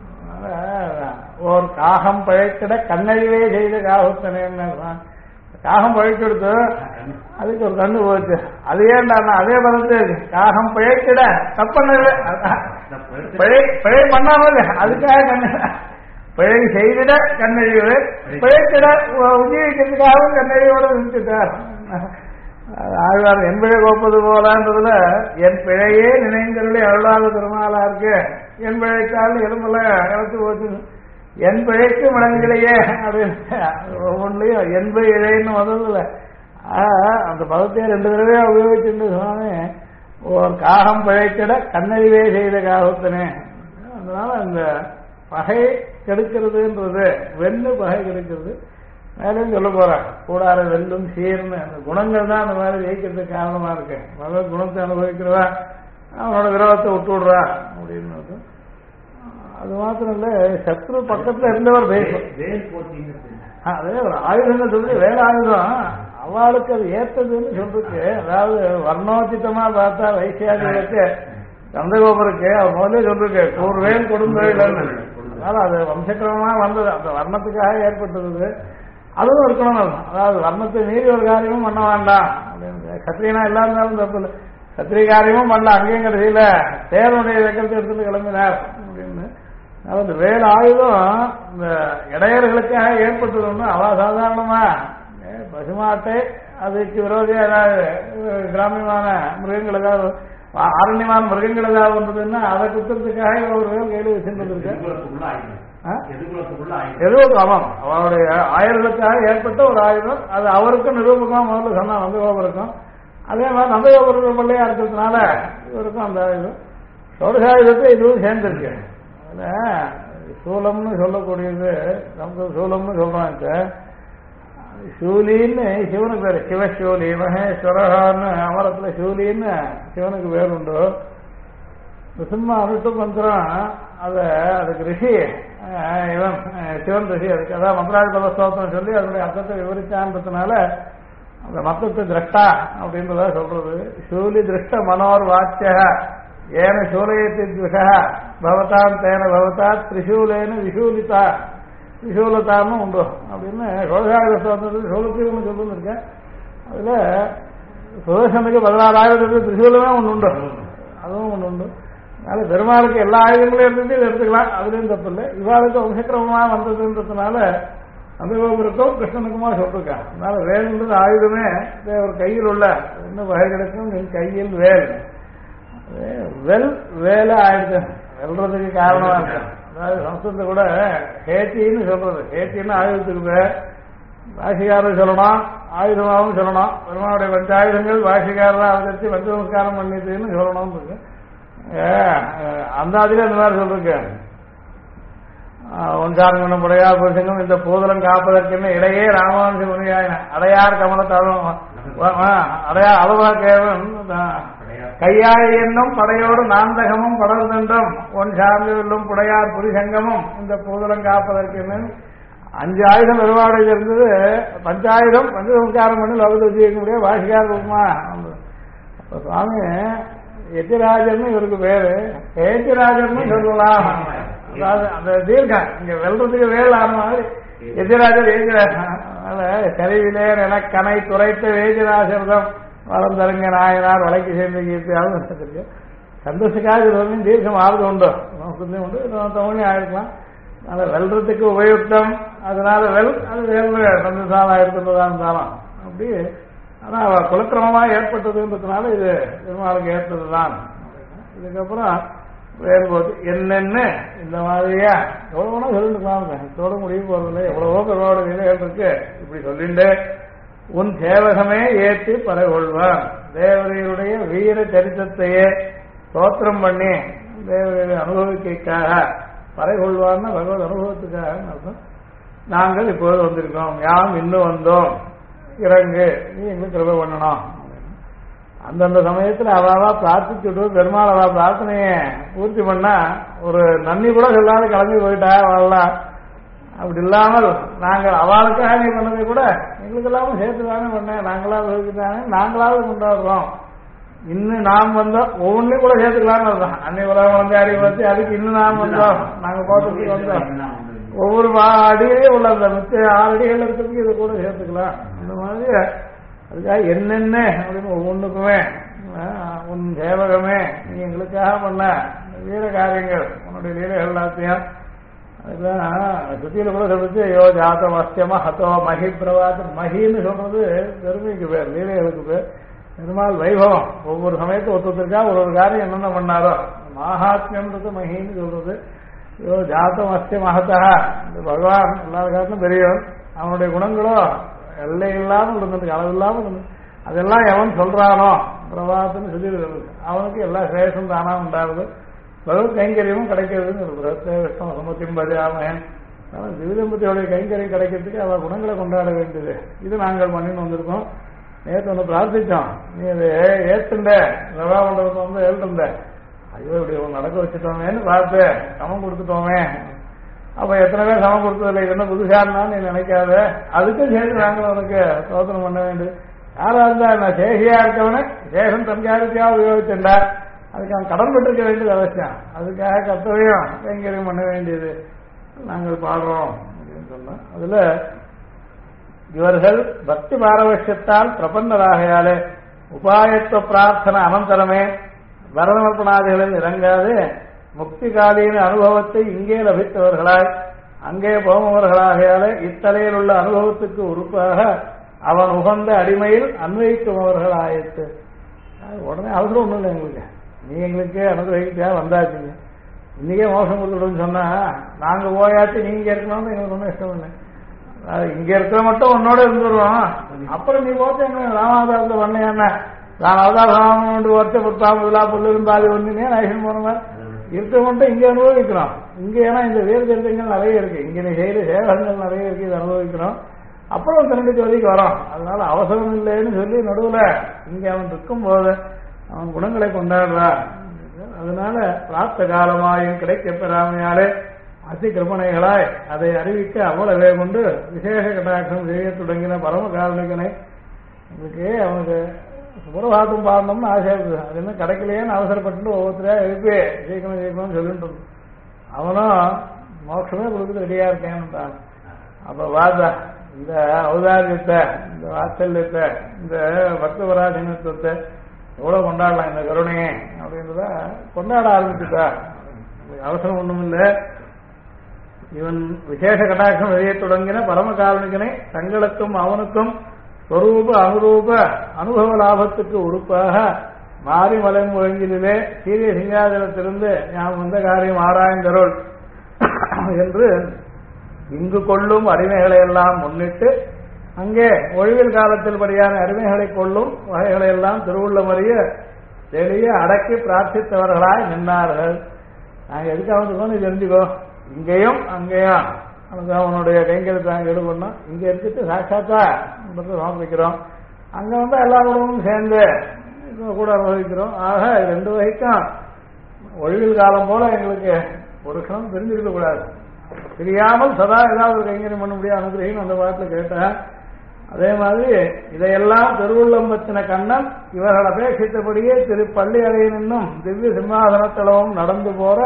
ஒரு காகம் பழைக்கிட கண்ணழிவே செய்த காகத்தனேன்னு காகம் பழைச்செடுத்து அதுக்கு ஒரு கண்ணு போச்சு. அது ஏன்டா அதே பதத்து காகம் பிழைக்கிட தப்பண்ணவே பிழை பண்ணாமல் அதுக்காக கண்ணு பிழை செய்திட கண்ணழிவு பிழைக்கிட உஜீவிக்கிறதுக்காகவும் கண்ணழிவோட நிறுத்திட்டார். ஆழ்வார் என் பிழை கோப்பது போலான்றதுல என் பிழையே நினைந்தருளை அருளாத பெருமாளா இருக்கு. என் பிழைக்கால் எலும்புல இழத்து போச்சு. என் பிழைக்கு மடங்குகளையே அப்படின்னு ஒவ்வொன்றையும் என்பை இழைன்னு வந்ததில்ல. அந்த பதத்தையே ரெண்டு தடவையா உபயோகிச்சுட்டு சொன்னானே, ஒரு காகம் பிழைக்கிட கண்ணறிவே செய்த காகத்தனே. அதனால அந்த பகை கெடுக்கிறதுன்றது வெண்ணு பகை கெடுக்கிறது. மேலும் சொல்ல போறான் கூடார வெல்லும் சீர்னு அந்த குணங்கள் தான் அந்த மாதிரி ஜெயிக்கிறதுக்கு காரணமா இருக்கு. பகவத் குணத்தை அனுபவிக்கிறவா அவனோட விரோதத்தை விட்டு விடுறா அப்படின்னு. அது மாத்திரம் இல்ல, சத்ரு பக்கத்துல இருந்தவர் அதே ஒரு ஆயுதங்கள் சொல்லி வேற ஆயுதம் அவளுக்கு அது ஏற்றதுன்னு சொல்றதுக்கு. அதாவது வர்ணோச்சிதமா பார்த்தா வைசியாதிகளுக்கு கந்தகோபருக்கு அவர் முதலே சொல்லிருக்கு கூர்வேல் கொடுந்தொழில். அதனால அது வம்சக்கிரமமா வந்தது, அந்த வர்ணத்துக்காக ஏற்பட்டது. அதுவும் இருக்கணும். அதாவது வர்ணத்தை மீறி ஒரு காரியமும் பண்ண வேண்டாம் அப்படின்னு. கத்திரியனா எல்லாம் இருந்தாலும் தப்பு இல்லை, கத்திரிய காரியமும் பண்ணல. அங்கேயும் கடைசியில தேவனுடைய வைக்கிறத எடுத்துட்டு கிளம்பினார் அப்படின்னு. அந்த வேறு ஆயுதம் இந்த இடையர்களுக்காக ஏற்பட்டது ஒன்று. அவ சாதாரணமா பசுமாட்டை அதுக்கு விரோதியா ஏதாவது கிராமியமான மிருகங்கள் ஏதாவது அரண்யமான மிருகங்கள் ஏதாவது வந்ததுன்னா அதை குத்துறதுக்காக ஒரு வேல் கையில் வச்சுருக்கு. எதுவும் ஆமாம், அவருடைய ஆயுதங்களுக்காக ஏற்பட்ட ஒரு ஆயுதம். அது அவருக்கும் நிரூபகமா முதல்ல சொன்னா நந்தகோபருக்கும். அதே மாதிரி நந்தகோபுரம் பிள்ளையா இருக்கிறதுனால இவருக்கும் அந்த ஆயுதம் சோடசாயுதத்தை இதுவும் சேர்ந்திருக்கு. அதுல சூலம்னு சொல்லக்கூடியது நம்ம சூலம்னு சொல்றாங்க. சூலின்னு சிவனுக்கு பேரு, சிவசூலி மகேஸ்வரன்னு அமரத்துல சூலின்னு சிவனுக்கு பேர் உண்டு. நிருசிம்ம அனுஷ்டு மந்திரம் அதுக்கு ரிஷி இவன் சிவன் ரிஷி அதுக்கு அதான் மந்திராதிபத ஸ்தோத்திரம் சொல்லி அதனுடைய அர்த்தத்தை விவரிச்சான்றதுனால அந்த மத்தத்தை திரஷ்டா அப்படின்றத சொல்றது. சூலி திருஷ்ட மனோர் வாச்சிய ஏன சூலயத்தி துஷ பவதாம் தேன பவதா திரிசூலேன விஷூலிதா விஷூலதான்னு உண்டு அப்படின்னு சோழசாயுத ஸ்தோத்திரத்தில் சோழத்துக்கு சொல்லுன்னு இருக்கேன். அதுல சுதர்சனுக்கு 16 ஆயுதத்துக்கு திரிசூலமே ஒன்று உண்டு, அதுவும் ஒன்று உண்டு. அதனால பெருமாளுக்கு எல்லா ஆயுதங்களும் இருந்துட்டு இதை எடுத்துக்கலாம், அதுலேயும் தப்பு இல்லை. இவாளுக்கு வம்சக்கிரமமா வந்ததுன்றதுனால நந்தகோபுரத்தும் கிருஷ்ணனுக்குமா சொல்லிருக்காங்க. அதனால வேல்ன்றது ஆயுதமே ஒரு கையில் உள்ள என்ன வகை கிடைக்கும் என் கையில் வேல் வெல் வேலை ஆயுத வெல்றதுக்கு காரணமா இருக்கு. அதாவது சம்ஸ்கிருதத்தை கூட ஹேத்தின்னு சொல்றது, ஹேத்தின்னு ஆயுதத்துக்கு பாஷிகாரர் சொல்லணும், ஆயுதமாகவும் சொல்லணும். பெருமாளுடைய பஞ்சாயுதங்கள் பாஷிகாரா அவதரித்து பஞ்ச நமஸ்காரம் பண்ணிட்டுன்னு சொல்லணும்னு இருக்கு. அந்த அதிலே அந்த மாதிரி சொல்லிருக்கேன். ஒன்றாங்க புடையா புருஷங்கம் இந்த பூதலம் காப்பதற்கு இடையே ராமானுஜ முனியாயின அடையார் கமலத்தாலும் அடையா அளவா கேவன் கையாய் என்னும் படையோடு நாந்தகமும் படர்தென்றும் ஒன் சார்ந்துள்ளும் புடையார் புரிசங்கமும் இந்த பூதலம் காப்பதற்கு 5 ஆயுதம் பெருமாடையில் இருந்தது. பஞ்சாயுதம் பஞ்சசம்ஸ்காரம் பண்ணி லோகத்தை வச்சுக்க முடியாது வாசிக்கார ரூபமா. சுவாமி எத்திராஜர்னு இவருக்கு பேரு, ஏத்திராஜர்னு சொல்லலாம். அதாவது அந்த தீர்க்கம் இங்க வெல்றதுக்கு வேல் ஆன மாதிரி எதிராஜர் ஏஜராஜன். அதனால கருவிலே எனக்கனை துரைத்த வேஜராசர்தம் வளர்ந்தருங்க நாயனார் வழக்கு சேர்ந்து கீர்த்தியாவது சந்தோஷக்காக இது தீர்க்கம் ஆறுது உண்டு, நமக்கு உண்டு, தமிழ்லையும் ஆயிருக்கலாம். அதனால வெல்றதுக்கு உபயுக்தம், அதனால அது வேல் சந்தோஷாலா இருக்கிறதா இருந்தாலும் அப்படி. ஆனா குலக்கிரமமா ஏற்பட்டதுன்றதுனால இது பெருமாளுக்கு ஏற்பதுதான். இதுக்கப்புறம் வேறுபோது என்னென்ன இந்த மாதிரியா எவ்வளவுனா சொல்லிட்டுக்கலாம், இதோட முடிவு போறதில்லை. எவ்வளவோ பெருமாவோட நிலைகள் இருக்கு. இப்படி சொல்லிட்டு உன் சேவகமே ஏற்றி பரகொள்வான், தேவரையுடைய வீர சரித்திரத்தையே தோத்திரம் பண்ணி தேவரையுடைய அனுபவிக்கைக்காக பறைகொள்வார்னா பகவத் அனுபவத்துக்காக அர்த்தம். நாங்கள் இப்போது வந்திருக்கோம், யாம் இன்னும் வந்தோம், இறங்கு நீ எங்களுக்கு கிருபை பண்ணணும். அந்தந்த சமயத்தில் அவாவா பிரார்த்திச்சுட்டு பெருமாள் அவா பிரார்த்தனைய பூர்த்தி பண்ணா ஒரு நன்றி கூட சொல்லாத கிளம்பி போயிட்டா வாழலாம். அப்படி இல்லாமல் நாங்கள் அவளுக்காக நீ பண்ணதை கூட எங்களுக்கு எல்லாமே சேர்த்து தானே பண்ணேன், நாங்களாவது வகுத்தானே நாங்களாவது கொண்டாடுறோம். இன்னும் நாம் வந்தோம் ஒவ்வொன்றையும் கூட சேர்த்துக்கலான்னு இருந்தோம். அன்னை உலகம் வந்து அறிவு வச்சு அதுக்கு இன்னும் நாம் வந்தோம், நாங்கள் போட்டதுக்கு வந்தோம். ஒவ்வொரு அடியிலேயே உள்ள அந்த 6 அடிகள் இருக்கிறதுக்கு இதை கூட சேர்த்துக்கலாம். அந்த மாதிரி அதுக்காக என்னென்ன அப்படின்னு ஒவ்வொன்றுக்குமே உன் சேவகமே நீ எங்களுக்காக பண்ண வீர காரியங்கள் உன்னுடைய லீலைகள் எல்லாத்தையும் அதுதான் சுத்தியில கூட சொல்லிச்சு. யோ ஜாத்தம் அஸ்யமா ஹத்தோ மகி பிரவாதம். மகின்னு சொல்றது பெருமைக்கு பேர், லீலைகளுக்கு பேர். பெருமாள் வைபவம் ஒவ்வொரு சமயத்து ஒருத்தருக்காக ஒரு காரியம் என்னென்ன பண்ணாரோ மகாத்மியம்ன்றது மகின்னு சொல்றது. யோ ஜாத்தம் அஸ்ய மகத்தா, இந்த பகவான் எல்லா காலத்திலும் பெரியவன், அவனுடைய குணங்களோ எல்லை இல்லாமல் இருந்தது, அளவு இல்லாமல் இருந்தது. அதெல்லாம் எவன் சொல்றானோ பிரபாத்துன்னு சொல்லிடுறது அவனுக்கு எல்லா சேஷம் தானா உண்டாகுது, பகவத் கைங்கரியமும் கிடைக்கிறதுன்னு சமத்தியும் பஜாமன். திவ்யதம்பதியோடைய கைங்கரியம் கிடைக்கிறதுக்கு அவ குணங்களை கொண்டாட வேண்டியது. இது நாங்கள் பண்ணின்னு வந்திருக்கோம். நேற்று ஒன்று பிரார்த்திச்சோம், நீ அதை ஏற்றுண்ட ரவா மண்டபத்தை வந்து ஏற்றுண்ட, ஐயோ இப்படி நடக்க வச்சுட்டோமேன்னு பார்த்து சமம் கொடுத்துட்டோமே. அப்ப எத்தனை பேர் சமம் கொடுத்ததில்லை, இது என்ன புதுசாருன்னு நீ நினைக்காத, அதுக்கும் சேர்த்து நாங்கள் உனக்கு சோதனம் பண்ண வேண்டியது. யாரா இருந்தா நான் சேஷியா இருக்கவனே சேஷம் தன்காரத்தையா உபயோகிச்சுண்டா, அதுக்கு அவன் கடன் பெற்றிருக்க வேண்டியது அவசியம். அதுக்காக கர்த்தவியம் கைங்கரியம் பண்ண வேண்டியது நாங்கள் பாடுறோம் அப்படின்னு சொன்னோம். அதுல இவர்கள் பக்தி பாரவசியத்தால் பிரபன்னராகையாலே உபாயத்துவ பிரார்த்தனை அனந்தரமே வரதமர்ப்பணாதிகளில் இறங்காது முக்திகாலீன அனுபவத்தை இங்கே லபித்தவர்களாய் அங்கே போமவர்களாகையாலே இத்தலையில் உள்ள அனுபவத்துக்கு உறுப்பாக அவன் உகந்த அடிமையில் அன்வயிக்குமவர்கள் ஆயிற்று. உடனே அவசரம் ஒண்ணும் இல்லை, எங்களுக்கு நீ எங்களுக்கு அனுபவிக்கா வந்தாச்சுங்க, இன்னைக்கே மோசம் கொடுத்துடுன்னு சொன்னா நாங்க போயாச்சு நீங்க இருக்கணும்னு எங்களுக்கு ஒன்றும் இஷ்டம் இல்லை. இங்க இருக்கிற மட்டும் உன்னோட இருந்துருவோம், அப்புறம் நீ போச்சு என்ன ராமாவதாரத்தை பண்ணையான நான் அவதாரம் வருத்தப்படுத்தாமலா புல்லு இருந்தாது ஒண்ணுனே நைசன் போன மாதிரி இருக்க மட்டும் இங்க அனுபவிக்கிறோம். இங்க ஏன்னா இந்த வேறு தெரிஞ்சங்கள் நிறைய இருக்கு, இங்க நீ செய்யற சேவகங்கள் நிறைய இருக்கு, இதை அனுபவிக்கிறோம். அப்புறம் தன்னுடைய ஜோதிக்கு வரோம். அதனால அவசரம் இல்லைன்னு சொல்லி நடுவுல இங்க அவன் இருக்கும் போது அவன் குணங்களை கொண்டாடுறா. அதனால பிராப்த காலமாயும் கிடைக்க பெறாமையாலே அதி கிருபணைகளாய் அதை அறிவிக்க அவ்வளவே கொண்டு விசேஷ கட்டாட்சம் செய்ய தொடங்கின பரம காரணிகனை அதுக்கு அவனுக்கு சுபரபாட்டம் பாடணும்னு ஆசை இருக்குது. அது இன்னும் கிடைக்கலையேன்னு அவசரப்பட்டு ஒவ்வொருத்தரையா எழுப்பி ஜெயிக்கணும்னு சொல்லிட்டு அவனும் மோட்சமே கொடுக்குறது ரெடியா இருக்கேன்னு. அப்ப வாதா இந்த ஔதாரியத்தை, இந்த வாத்சல்யத்தை, இந்த பக்தபராதீனத்துவத்தை எவ்வளவு கொண்டாடலாம் இந்த கருணையை அப்படின்றத கொண்டாட ஆரம்பிச்சுட்டா. அவசரம் ஒண்ணும் இல்லை. இவன் விசேஷ கடாட்சம் வெளியே தொடங்கின பரம காரணிகனை தங்களுக்கும் அவனுக்கும் ஸ்வரூப அனுரூப அனுபவ லாபத்துக்கு உறுப்பாக மாறி மலை முழங்கிலே சீரிய சிங்காதனத்திலிருந்து நாம் வந்த காரியம் ஆராய்ந்தருள் என்று இங்கு கொள்ளும் அடிமைகளை எல்லாம் முன்னிட்டு அங்கே ஒழிவில் காலத்தில் படியான அடிமைகளை கொள்ளும் வகைகளை எல்லாம் திருவுள்ளமறிய தெளிய அடக்கி பிரார்த்தித்தவர்களாய் நின்றார்கள். நாங்கள் எதுக்கு அவனுக்கு தெரிஞ்சுக்கோ, இங்கேயும் அங்கேயும் அவனுடைய கைங்கரத்தை நாங்கள் எடுக்கணும். இங்க எடுத்துட்டு சாட்சாத்தா சமர்ப்பிக்கிறோம், அங்க வந்து எல்லா குடும்பமும் சேர்ந்து கூட அனுபவிக்கிறோம். ஆக ரெண்டு வகைக்கும் ஒழிவில் காலம் போல எங்களுக்கு ஒரு கணம் தெரிஞ்சிருக்க கூடாது. தெரியாமல் சதா ஏதாவது ஒரு கைங்கரியம் பண்ண முடியாது அனுகிரகம் அந்த வாரத்தில் கேட்டேன். அதே மாதிரி இதையெல்லாம் திருவுள்ளம்பத்தின கண்ணன் இவர்கள் அபேட்சித்தபடியே திரு பள்ளி அறையில் நின்னும் திவ்ய சிம்மாசனத்தளவும் நடந்து போற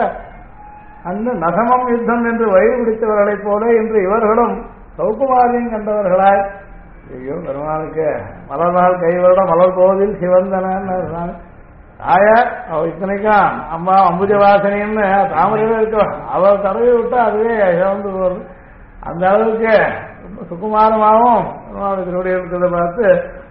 அந்த நகமம் யுத்தம் என்று வயிறு பிடித்தவர்களைப் போல இன்று இவர்களும் சௌகுமாரியும் கண்டவர்களாய், ஐயோ பெருமாளுக்கு மலர்நாள் கைவரோட மலர் கோவில் சிவந்தன தாய அவ இத்தனைக்கும் அம்மா அம்புஜவாசனின்னு தாமரையில இருக்க அவள் தடவை விட்டா அதுவே சிவந்து போறது. அந்த அளவுக்கு ரொம்ப சுகுமாரமாகவும் திருவடி இருக்கிறத பார்த்து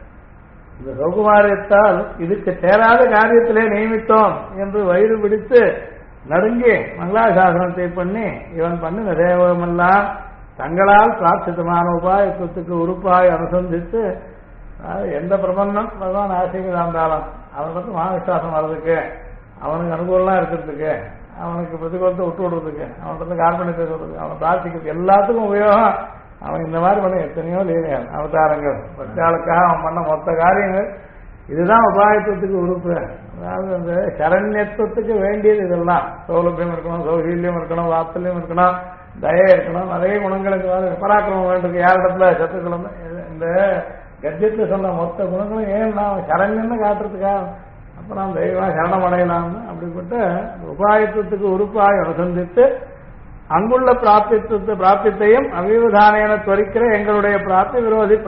இந்த சௌகுமாரியத்தால் இதுக்கு சேராத காரியத்திலே நியமித்தோம் என்று வயிறு பிடித்து நடுங்கி மங்களாசாசனத்தை பண்ணி இவன் பண்ணின சேவகமெல்லாம் தங்களால் பிரார்த்தித்தமான உபாயத்துவத்துக்கு உறுப்பாய் அனுசந்தித்து எந்த பிரபந்தம் பகவான் ஆசைகள் இருந்தாலும் அவனுக்கு மகாவிஸ்வாசம் வர்றதுக்கு, அவனுக்கு அனுகூலம் இருக்கிறதுக்கு, அவனுக்கு பிரதிகூலத்தை விட்டு விடுறதுக்கு, அவனுக்கு கார்பணியத்தை சொல்றதுக்கு, அவனை பிரார்த்திக்கிறது எல்லாத்துக்கும் உபயோகம். அவன் இந்த மாதிரி பண்ண எத்தனையோ லீலைகள் அவதாரங்கள் பக்தாளுக்காக அவன் பண்ண மொத்த காரியங்கள் இதுதான் உபாயத்துவத்துக்கு உறுப்பு. அதாவது அந்த சரண்யத்துவத்துக்கு வேண்டியது இதெல்லாம். சௌலபியம் இருக்கணும், சௌகீல்யம் இருக்கணும், வாத்சல்யம் இருக்கணும், தயை இருக்கணும், நிறைய குணங்களுக்கு பராக்கிரமம் வேண்டியிருக்கு. யாரிடத்துல சத்துக்களும் இந்த கஜ்யத்தில் சொன்ன மொத்த குணங்களும் ஏன் நான் சரண்யன்னு காட்டுறதுக்காக அப்ப நாம் தெய்வமாக சரணம் அடையலாம்னு அப்படிப்பட்ட உபாயத்துவத்துக்கு உறுப்பாக அனுசந்தித்து அங்குள்ள பிராப்தியத்தையும் அவிவதானேன துவரிக்கிற எங்களுடைய பிராப்தி விரோதி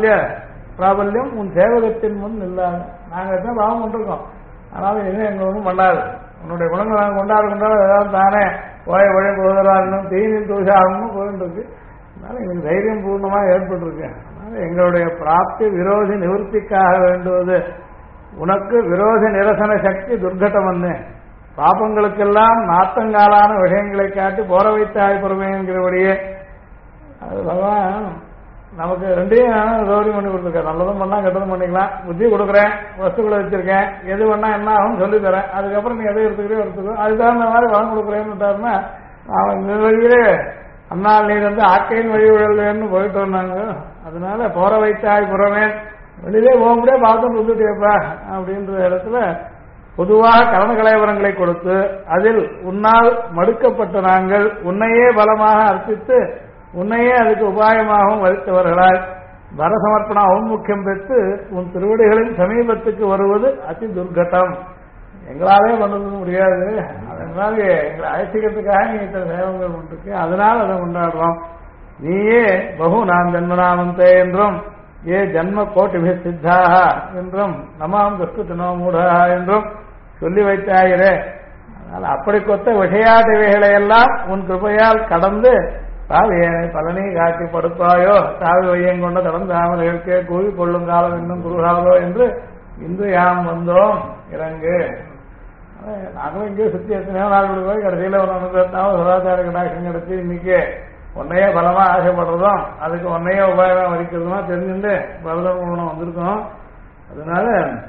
பிராபல்யம் உன் சேவகத்தின் முன் இல்லாத. நாங்கள் என்ன பாவம் கொண்டிருக்கோம், ஆனாலும் இனிமே எங்க ஒன்றும் பண்ணாது. உன்னுடைய குணங்கள் நாங்கள் கொண்டாடுகின்றோம், ஏதாவது தானே போய வழி போதலாகணும், தீனில் தூசாகணும் போயிட்டு இருக்கு. அதனால எங்களுக்கு தைரியம் பூர்ணமாக ஏற்பட்டிருக்கு. அதனால எங்களுடைய பிராப்தி விரோதி நிவர்த்திக்காக வேண்டுவது உனக்கு விரோத நிரசன சக்தி துர்கட்டமன்னு பாபங்களுக்கெல்லாம் நாத்தங்காலான விஷயங்களை காட்டி போற வைத்தாய் பொறுமைங்கிறபடியே அது பகவான் நமக்கு ரெண்டையும் கௌரி பண்ணி கொடுத்துருக்கேன். நல்லதும் பண்ணா கெட்டதும் பண்ணிக்கலாம். புத்தி கொடுக்குறேன், வஸ்துக்களை வச்சிருக்கேன், எது பண்ணா என்ன ஆகும் சொல்லி தரேன். அதுக்கப்புறம் நீ எதை எடுத்துக்கிறே எடுத்துக்கோ, அதுக்கு தகுந்த மாதிரி வளம் கொடுக்குறேன்னு அவன் இந்த வழியிலே அன்னால் நீர் வந்து ஆக்கையின் வழி விழல்வேன்னு போயிட்டு வந்தாங்க. அதனால போற வைத்தாய் புறமே வெளியிலே போக முடியாது பார்த்து கொடுத்துட்டேப்பா அப்படின்ற இடத்துல பொதுவாக கரண கலைவரங்களை கொடுத்து அதில் உன்னால் மடுக்கப்பட்ட நாங்கள் உன்னையே பலமாக அர்ப்பித்து உன்னையே அதுக்கு உபாயமாகவும் வலித்தவர்களால் பரசமர்ப்பண ஔன்முக்கியம் பெற்று உன் திருவடிகளின் சமீபத்துக்கு வருவது அதி துர்கட்டம். எங்களாலே பண்ணது முடியாது. அதனால எங்களை அழைச்சிக்கிறதுக்காக நீ இத்தனை சேவங்கள் பண்ணிருக்கு, அதனால் அதை கொண்டாடுறோம். நீயே பகு நான் ஜன்மநாமந்தே என்றும் ஏ ஜன்ம கோட்டிபி சித்தாக என்றும் நமாம் துஷ்டு தினோமூடா என்றும் சொல்லி வைத்தாயிரே. அதனால அப்படி கொத்த விஷயாதவைகளை எல்லாம் உன் கிருபையால் கடந்து தாவியனை பலனை காட்டி படுப்பாயோ தாவி வையங்கொண்ட தடந்தாமர்களுக்கே கூவி கொள்ளும் காலம் இன்னும் குருகாலோ என்று இன்று யாம் வந்தோம் இறங்கு. நாங்களும் இங்கே சுற்றி எத்தனையோ நாள் போய் கடைசியில் ஒரு அனுபவத்தாவும் சுகாதார கடாட்சம் கிடைச்சி இன்னைக்கு உன்னையே பலமா ஆசைப்படுறதும் அதுக்கு உன்னையே உபாயமா வலிக்கிறதுமா தெரிஞ்சுட்டு பலதம் வந்திருக்கோம். அதனால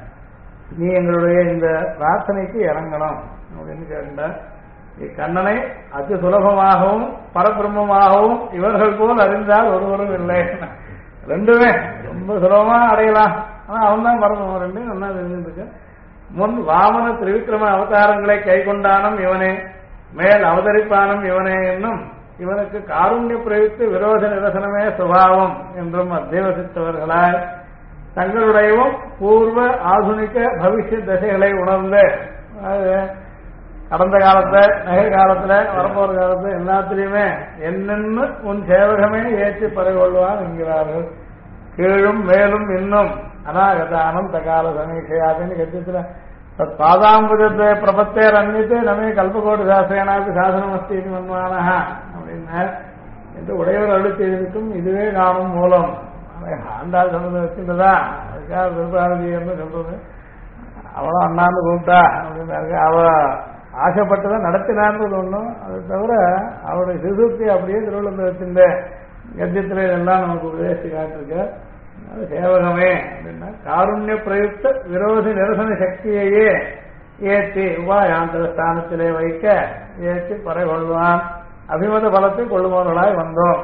நீ எங்களுடைய இந்த பிரார்த்தனைக்கு இறங்கணும் அப்படின்னு கேட்ட கண்ணனை அதி சுலபமாகவும் பரபிரம்மமாகவும் இவர்கள் போல் அறிந்தால் ஒருவரும் இல்லை. ரெண்டுமே ரொம்ப சுலபமா அடையலாம். ஆனா அவன் தான் பரபிரம்மம் ரெண்டும் நல்லா தெரிஞ்சுருக்கு. முன் வாமன திரிவிக்ரம அவதாரங்களை கைகொண்டானும் இவனே, மேல் அவதரிப்பானும் இவனே என்னும் இவனுக்கு காருண்ய பிரயுக்தி விரோத நிரசனமே சுபாவம் என்றும் அத்தியவசித்தவர்களாய் தங்களுடையவும் பூர்வ ஆதுனிக பவிஷ்ய தசைகளை உணர்ந்து, கடந்த காலத்துல நிகழ்காலத்துல வரப்போற காலத்துல எல்லாத்திலையுமே என்னென்னு உன் சேவகமே ஏற்றி பறைகொள்வான் என்கிறார்கள். கீழும் மேலும் இன்னும் அநாகத அனந்த கால சமீட்சையாதுன்னு கட்சித்துல பாதாம்புஜத்தை பிரபத்தேர் அன்னித்து நமே கல்பகோடி சாஸ்திரனாக்கு சாசனம் அஸ்தி மன்வானா அப்படின்னா என்று உடையவர் அருள் செய்திருக்கும் இதுவே காணும் மூலம். ஆண்டாள் சொன்னது வச்சுட்டுதா அதுக்காக திருப்பாரதின்னு சொல்றது. அவளும் அண்ணாந்து கூப்பிட்டா அப்படின்னாரு. அவ ஆசைப்பட்டுதான் நடத்தினான்றது ஒண்ணும், அதை தவிர அவருடைய சிசுக்தி அப்படியே திருவள்ளுவர் வச்சிருந்த கத்தியத்தில இதெல்லாம் நமக்கு உபதேசி காட்டிருக்க. சேவகமே அப்படின்னா காருண்ய பிரயுக்த விரோதி நிரசன சக்தியையே ஏற்றி உபாயாந்தர ஸ்தானத்திலே வைக்க ஏற்றி பறை கொள்வான். அபிமத பலத்தை கொள்ளுபவர்களாய் வந்தோம்.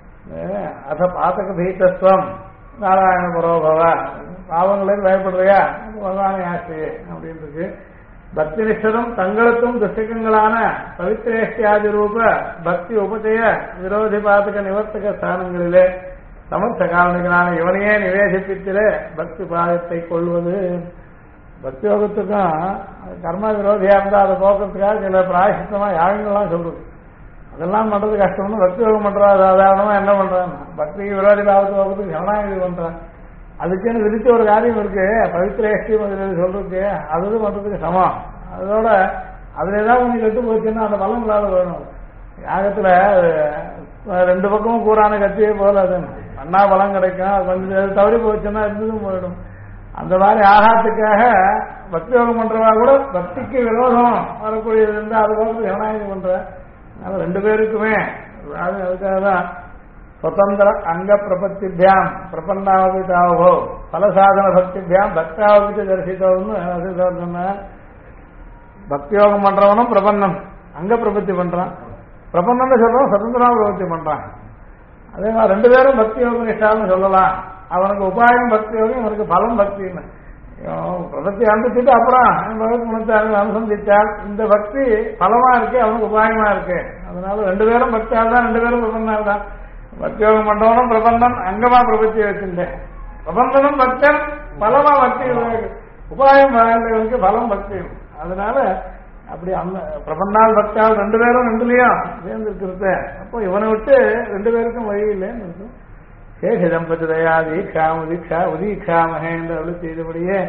அத பாத்தக பீத்தத்துவம் நாராயண புரோபவ பாவங்களையும் பயப்படுறியா பகவானை ஆசை அப்படின்றது. பக்தி நிஷ்டரும் தங்களுக்கும் துஷ்டகங்களான பவித்ரேஷ்டியாதி ரூப பக்தி உபதய விரோதி பாதக நிவர்த்தக ஸ்தானங்களிலே சமர்த்த காரணிகளான இவனையே நிவேசிப்பித்திலே பக்தி பாதத்தை கொள்வது. பக்தி யோகத்துக்கும் கர்ம விரோதியா இருந்தா அதை போக்குறதுக்காக சில பிராயசித்தமா யாகங்கள்லாம் சொல்றது. அதெல்லாம் பண்றது கஷ்டம்னு பக்தி யோகம் பண்றா. சாதாரணமா என்ன பண்றான், பக்திக்கு விரோதி பாவத்தை போகிறதுக்கு சரணாகதி பண்றான். அதுக்குன்னு விதிச்ச ஒரு காரியம் இருக்கு, பவித்ரேஷ்டி சொல்றதுக்கு அது பண்றதுக்கு சமம். அதோட அதுல ஏதாவது கொஞ்சம் கெட்டு போச்சுன்னா அந்த பலங்களால வேணும். யாகத்துல ரெண்டு பக்கமும் கூறான கத்தியே போல அது அண்ணா பலம் கிடைக்கும். அது கொஞ்சம் தவறி போச்சுன்னா இருந்ததும் போயிடும். அந்த மாதிரி ஆகாத்துக்காக பக்தி யோகம் பண்றவா கூட பக்திக்கு விரோதம் வரக்கூடியது இருந்தா அது போல சரணாகதி பண்ற. அதனால ரெண்டு பேருக்குமே அதுக்காக தான் சுதந்திர அங்க பிரபத்திபியாம் பிரபன்னாவபிதாவோ பலசாதன பக்திபியாம் பக்தாவபித்த தரிசித்தோம்னு சொன்ன. பக்தி யோகம் பண்றவனும் பிரபன்னன் அங்க பிரபத்தி பண்றான், பிரபன்னன் சொல்றவன் சுதந்திரமா பிரபத்தி பண்றான். அதே மாதிரி ரெண்டு பேரும் பக்தி யோகம் நிஷ்டான்னு சொல்லலாம். அவனுக்கு உபாயம் பக்தி யோகம், அவனுக்கு பலம் பக்தின்னு. பிரபத்தி அனுப்பிச்சுட்டு அப்புறம் அனுசந்திச்சால் இந்த பக்தி பலமா இருக்கு, அவனுக்கு உபாயமா இருக்கு. அதனால ரெண்டு பேரும் பக்தியால் தான், ரெண்டு பேரும் பிரபன்னால் தான். பக்தியோகம் பண்றவனும் பிரபந்தன் அங்கமா பிரபத்தியை வச்சிருந்தேன். பிரபந்தனும் பக்தன் பலமா பக்தி உபாயம் வாழ்ந்தவனுக்கு பலம் பக்தி. அதனால அப்படி அந்த பிரபந்தால் பக்தால் ரெண்டு பேரும் ரெண்டுலயும் சேர்ந்து இருக்கிறது. அப்போ இவனை விட்டு ரெண்டு பேருக்கும் வழி இல்லைன்னு இருக்கும். சேஷ தம்பதி தயா தீட்சா உதீட்சா உதீட்சாமகே என்று அருள் செய்தபடியே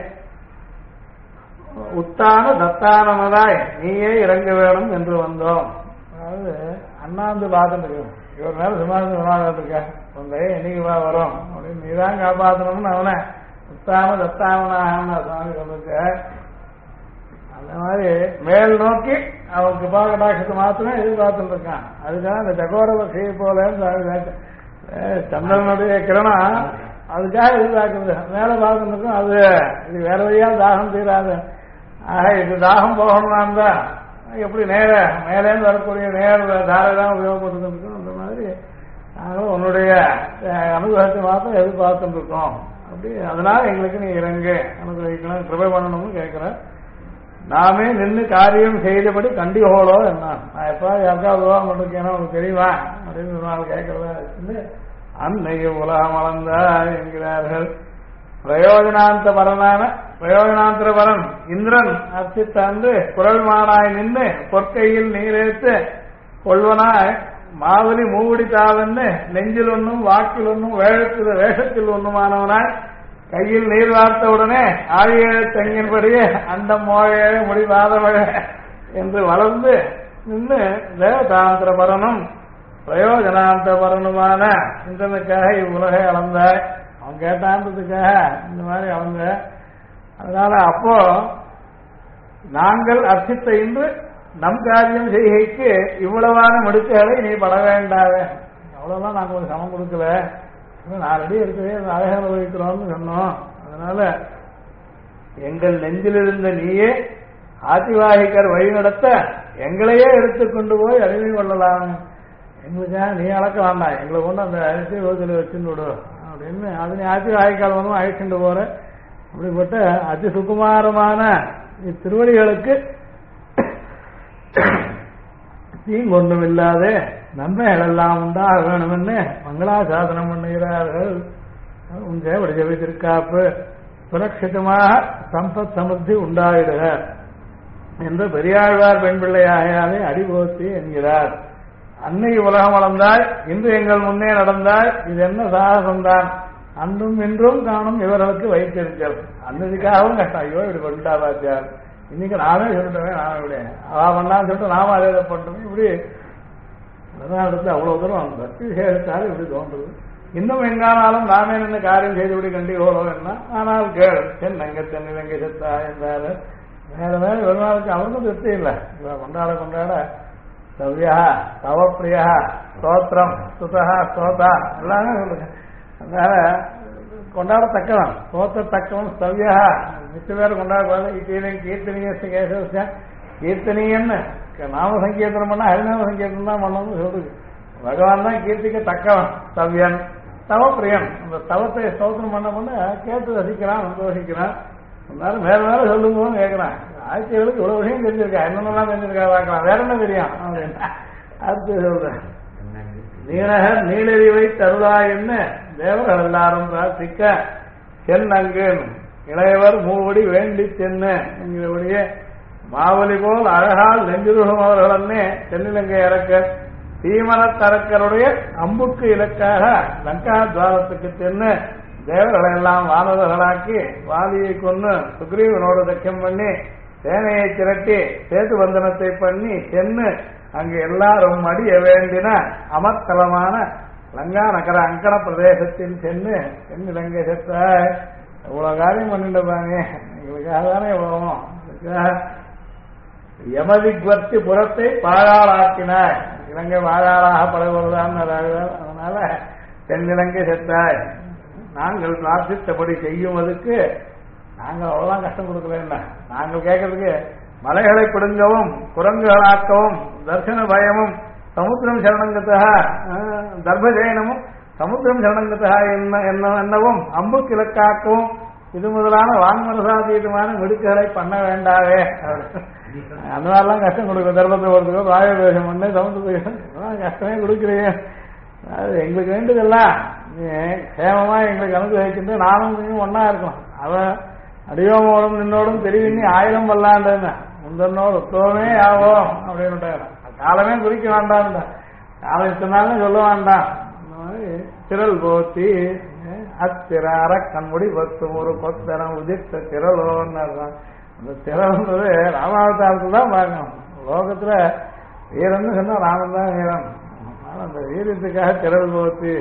உத்தான தத்தானமதாய் நீயே இறங்க வேணும் என்று வந்தோம். அதாவது அண்ணாந்து பார்த்துட்டு இவர் மேல சுமார் இருக்கா உங்க என்னைக்கு வரும் அப்படின்னு நீதான் காப்பாற்றணும்னு அவனை உத்தாம தத்தாமனாக சுவாமி சொல்லிருக்க. அந்த மாதிரி மேல் நோக்கி அவன் கிருபா கடாட்சத்தை மாத்திரமே எதிர்பார்த்துட்டு இருக்கான். அதுக்காக இந்த ஜகோர செய்ய போல சந்திரனுடைய கிரணம் அதுக்காக எதிர்பார்க்குறது. மேல பார்த்துட்டு இருக்கும். அது இது வேற வழியா தாகம் தீராது. ஆக இது தாகம் போகணும்னா இருந்தா எப்படி நேர மேலேருந்து வரக்கூடிய நேர தாரை தான் உபயோகப்பட்டு இருக்கும். அந்த மாதிரி நாங்களும் உன்னுடைய அனுகிரகத்தை மாத்திரம் எதிர்பார்த்துட்டு இருக்கோம். அப்படி அதனால எங்களுக்கு நீ இறங்கு அனுகிரகிக்கணும் கிருபை பண்ணணும்னு கேட்கிறேன். நாமே நின்று காரியம் செய்தபடி கண்டிகோளோ என்ன நான் எப்ப யாருக்காவது உருவாகம் பண்ணிருக்கேன்னா உனக்கு தெரியுமா அப்படின்னு ஒரு நாள் கேட்கறதா அன்னைய உலகம் வளர்ந்தா என்கிறார்கள். பிரயோஜனாந்த பரனான பிரயோஜனாந்திர பரன் இந்திரன் அர்ச்சித்தாந்து குரல் மானாய் நின்று பொற்கையில் நீரேத்து கொள்வனாய் மாவலி மூவடி தாவன்னு நெஞ்சில் ஒன்றும் வாக்கில் ஒன்றும் வேஷத்தில் ஒன்றுமானவனாய் கையில் நீர் வார்த்தவுடனே ஆழியேழு தங்கின்படியே அண்டம் மோழையே முடிவாதவழ என்று வளர்ந்து நின்று தேவதாந்திர பரனும் பிரயோஜனாந்த பரனுமான இந்திரனுக்காக இவ்வுலகை அளந்தாய். அவன் கேட்டான்றதுக்காக இந்த மாதிரி அளந்த. அதனால அப்போ நாங்கள் அர்ச்சித்த இன்று நம் காரியம் செய்கைக்கு இவ்வளவான முடிச்சுகளை நீ பட வேண்டாவே. அவ்வளவுதான் நாங்கள் ஒரு சமம் கொடுக்கல, நாலடி இருக்கவே அழக அனுபவிக்கிறோம்னு சொன்னோம். அதனால எங்கள் நெஞ்சில் இருந்த நீயே ஆதிவாகிக்கர் வழி நடத்த எங்களையே எடுத்துக்கொண்டு போய் அறிவை கொள்ளலாம். எங்களுக்காக நீ அளக்க வேண்டாம், எங்களை கொண்டு அந்த அரிசி ரோஜில் வச்சுன்னு விடு அப்படின்னு அது நீ ஆதிவாகிக்கால் ஒன்றும் அழைச்சிட்டு போற. அப்படிப்பட்ட அதி சுகுமாரமான இத்திருவடிகளுக்கு தீங்கொன்றும் இல்லாத நன்மைகள் எல்லாம் உண்டாக வேணும்னு மங்களாசாசனம் பண்ணுகிறார்கள். உன் சேவடி ஜெபித்திருக்காப்பு சுரட்சிதமாக சம்பத் சமிருத்தி உண்டாயிடுக என்று பெரியாழ்வார் பெண் பிள்ளையாகையாலே அடிபோத்தி என்கிறார். அன்னை உலகம் வளர்ந்தாய், இன்று எங்கள் முன்னே நடந்தாய், இது என்ன சாகசம்தான், அன்றும் இன்றும் காணும் இவர்களுக்கு வைத்திருக்கள். அன்னதுக்காகவும் கஷ்டம். ஐயோ இப்படி பண்ணிட்டா பாத்தியார், இன்னைக்கு நானே சொல்லிட்டேன், நானே இப்படி அவா பண்ணான்னு சொல்லிட்டு நாம அதே பண்ணிட்டோம். இப்படி இடத்துல அவ்வளவு தூரம் பக்தி சேரத்தாலும் இப்படி தோன்றுது. இன்னும் எங்கானாலும் நாமே நின்று காரியம் செய்துவிடி கண்டி ஓடும் என்ன, ஆனால் கேள் தென்னங்க தென்னிலங்கை செத்தா என்றாரு. வேற வேற பெருமாளுக்கு அவருக்கும் திருப்தி இல்லை. கொண்டாட கொண்டாட சவ்யா தவப்பிரியா ஸ்தோத்திரம் சுதா ஸ்தோதா எல்லாமே சொல்லுங்க. அதனால கொண்டாடத்தக்கவன் ஸ்தோத்தத்தக்கவன் சவ்யா மிச்ச பேர் கொண்டாடுவாங்க. கீர்த்தனீய கேசவ கீர்த்தனீயன்னு நாம சங்கீர்த்தனம் பண்ணா ஹரிநாம சங்கீர்த்தனம் தான் பண்ணணும்னு சொல்லுது. பகவான் தான் கீர்த்திக்க தக்கவன் சவ்யன் தவப்பிரியன். அந்த தவத்தை ஸ்தோத்திரம் பண்ண பண்ண கேட்டு ரசிக்கிறான் சந்தோஷிக்கிறான். இருந்தாலும் வேற வேற சொல்லுங்கன்னு கேட்கிறான். ஆட்சிகளுக்கு இவ்வளவு விஷயம் தெரிஞ்சிருக்கா, என்னென்னலாம் தெரிஞ்சிருக்கா பார்க்கலாம், வேற என்ன தெரியும் அப்படின்னு அடுத்து சொல்றேன். நீலகர் நீலறிவை தருளாயின்னு தேவர்கள் எல்லாரும் பிரார்த்திக்க சென்னங்கு இளையவர் மூவடி வேண்டி சென்னு என்கிறபடியே மாவலி போல் அழகால் நெஞ்சுருகும் அவர்களே தென்னிலங்கை அரக்க தீமனத்தரக்கருடைய அம்புக்கு இலக்காக லங்கா துவாரத்துக்கு சென்று தேவர்களை எல்லாம் வானவர்களாக்கி வாலியை கொண்டு சுக்ரீவனோடு தக்கம் பண்ணி சேனையை திரட்டி சேது பந்தனத்தை பண்ணி சென்று அங்கு எல்லாரும் அடிய வேண்டின அமர்த்தலமான லங்கா நகர அங்கன பிரதேசத்தில் சென்று தென்னிலங்கை செத்த இவ்வளவு காரியம் பண்ணிட்டு பாங்க. எங்களுக்காக தானே போவோம். யமதிக்வர்த்தி புறத்தை பாழாளாக்கினார். இலங்கை வாழாளாக பழகுவதுதான். அதனால தென்னிலங்கை செத்தாய். நாங்கள் பிரார்த்தித்தபடி செய்யுவதற்கு நாங்கள் அவ்வளவுதான் கஷ்டம் கொடுக்கல. நாங்கள் கேட்கறதுக்கு மலைகளை பிடுங்கவும் குரங்குகளாக்கவும் தர்சன பயமும் சமுத்திரம் சரணங்கத்தா தர்பஜயனமும் சமுத்திரம் சரணங்கத்தா என்னவும் அம்பு கிழக்காக்கவும் இது முதலான வான்மனசாதீதமான மிடுக்குகளை பண்ண வேண்டாவே. அந்த மாதிரிலாம் கஷ்டம் கொடுக்கும். தர்பத்தை போறதுக்கோ வாயுதோஷம் பண்ணு சமுத்திரத்துக்கு கஷ்டமே கொடுக்குறீங்க. அது எங்களுக்கு வேண்டியதெல்லாம் சேமமா எங்களுக்கு அனுகிரகிக்கின்ற நானும் நீயும் ஒன்னா இருக்கணும். அவன் அடியோமோடும் நின்னோடும் தெரிவின்னி 1000 பல்லாண்டுன்னு முந்தனோடு உத்தவமே ஆவோம் அப்படின்னு காலமே குறிக்க வேண்டாம். காலம் இத்தனாலும் சொல்ல வேண்டாம். திரள் போத்தி அத்திரார கண்முடி பத்தும் ஒரு கொத்தரம் உதித்த திரளோன்னு அந்த திரள்ன்றது ராமாவதாரத்துல தான் பார்க்கணும். லோகத்துல வீரன்னு சொன்னா ராமன் தான் வீரன். அந்த வீரத்துக்காக திரள் போத்தி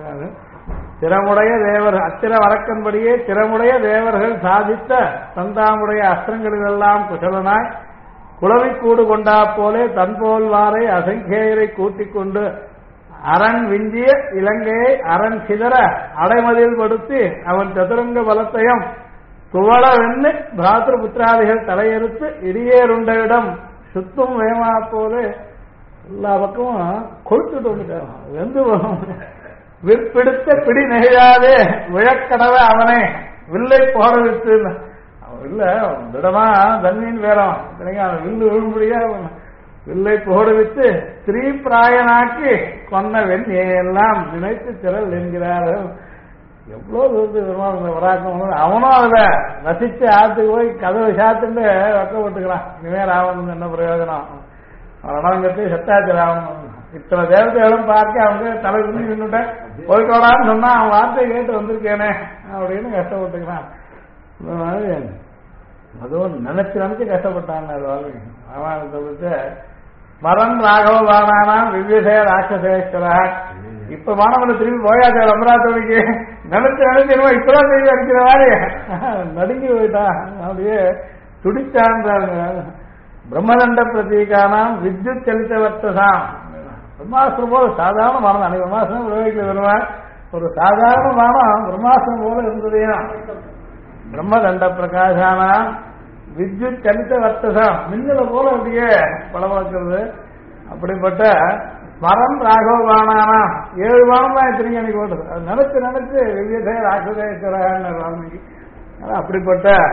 திறமுடைய தேவர்கள் அத்திர வழக்கன்படியே திறமுடைய தேவர்கள் சாதித்த தந்தாமுடைய அஸ்திரங்களிலெல்லாம் குசலனாய் குளவி கூடு கொண்டா போலே தன்போல்வாரை அசங்கேயரை கூட்டிக் கொண்டு அரண் விஞ்சிய இலங்கையை அரண் சிதற அடைமதில் படுத்தி அவன் சதுரங்க பலத்தையும் துவளவென்னு பிராத்திரு புத்திராதிகள் தலையெடுத்து இடியேருண்ட சுத்தும் வேமா போலே எல்லா பக்கமும் கொழுத்துட்டு வந்துட்டாங்க. வெந்து விற்பிடுத்த பிடி நெகிழாதே விழக்கடவ அவனை வில்லை போட விட்டு இல்ல திடமா தன்மீன் வேறான் அவன் வில்லு விழும்படியா வில்லை போட விட்டு ஸ்ரீபிராயனாக்கி கொன்ன வெண்ணையெல்லாம் நினைத்து திரள் என்கிறார்கள். எவ்வளவு தூரத்துக்கு வராக்கம் அவனும் அதுல ரசிச்சு ஆத்துக்கு போய் கதவை சாத்துட்டு வெக்கப்பட்டுக்கிறான். இனிமே ராவணன் என்ன பிரயோஜனம், ரணங்கத்தையும் செத்தாச்சு ராவணன். இத்தனை தேவதைகளும் பார்க்க அவங்க தலை குடிஞ்சு நின்றுட்டேன் போய்க்கோடான்னு சொன்னா அவன் வார்த்தையை கேட்டு வந்திருக்கேனே அப்படின்னு கஷ்டப்பட்டுக்கிறான். இந்த மாதிரி அதுவும் நினைச்சு நினைச்சு கஷ்டப்பட்டான். ராமாயணத்தை விட்டு ஸ்மரன் ராகவ பானானாம் விவ்யசே ராட்சசேஸ்வரா. இப்ப மாணவனை திரும்பி போயாச்சு அமராத்தோடிக்கு நினைச்சு நினைச்சிருவா இப்பதான் செய்தி அடிக்கிற மாதிரி நடுங்கி போயிட்டான். அப்படியே துடிச்சான்றாங்க. பிரம்மதண்ட பிரதீகானாம் வித்யுத் செலுத்த வர்த்தசாம். பிரம்மாஸ்திரம் போல சாதாரண மானம் அன்னைக்கு பிரம்மாஸ்திரம் பிரயோகிக்க வருவான். ஒரு சாதாரணமான பிரம்மாஸ்திரம் போல இருந்ததையும் பிரம்மதண்ட பிரகாசானா வித்யுத் கலித்த வர்த்தசம் மின்னல போல அப்படியே பலமாக்குறது. அப்படிப்பட்ட ஸ்மரன் ராகவபானானா 7 வானம் தான் திரும்பி அன்னைக்கு ஓடுது. அது நினைச்சு நினைச்சு விவ்யசே ராட்சசேஸ்வரன். அப்படிப்பட்ட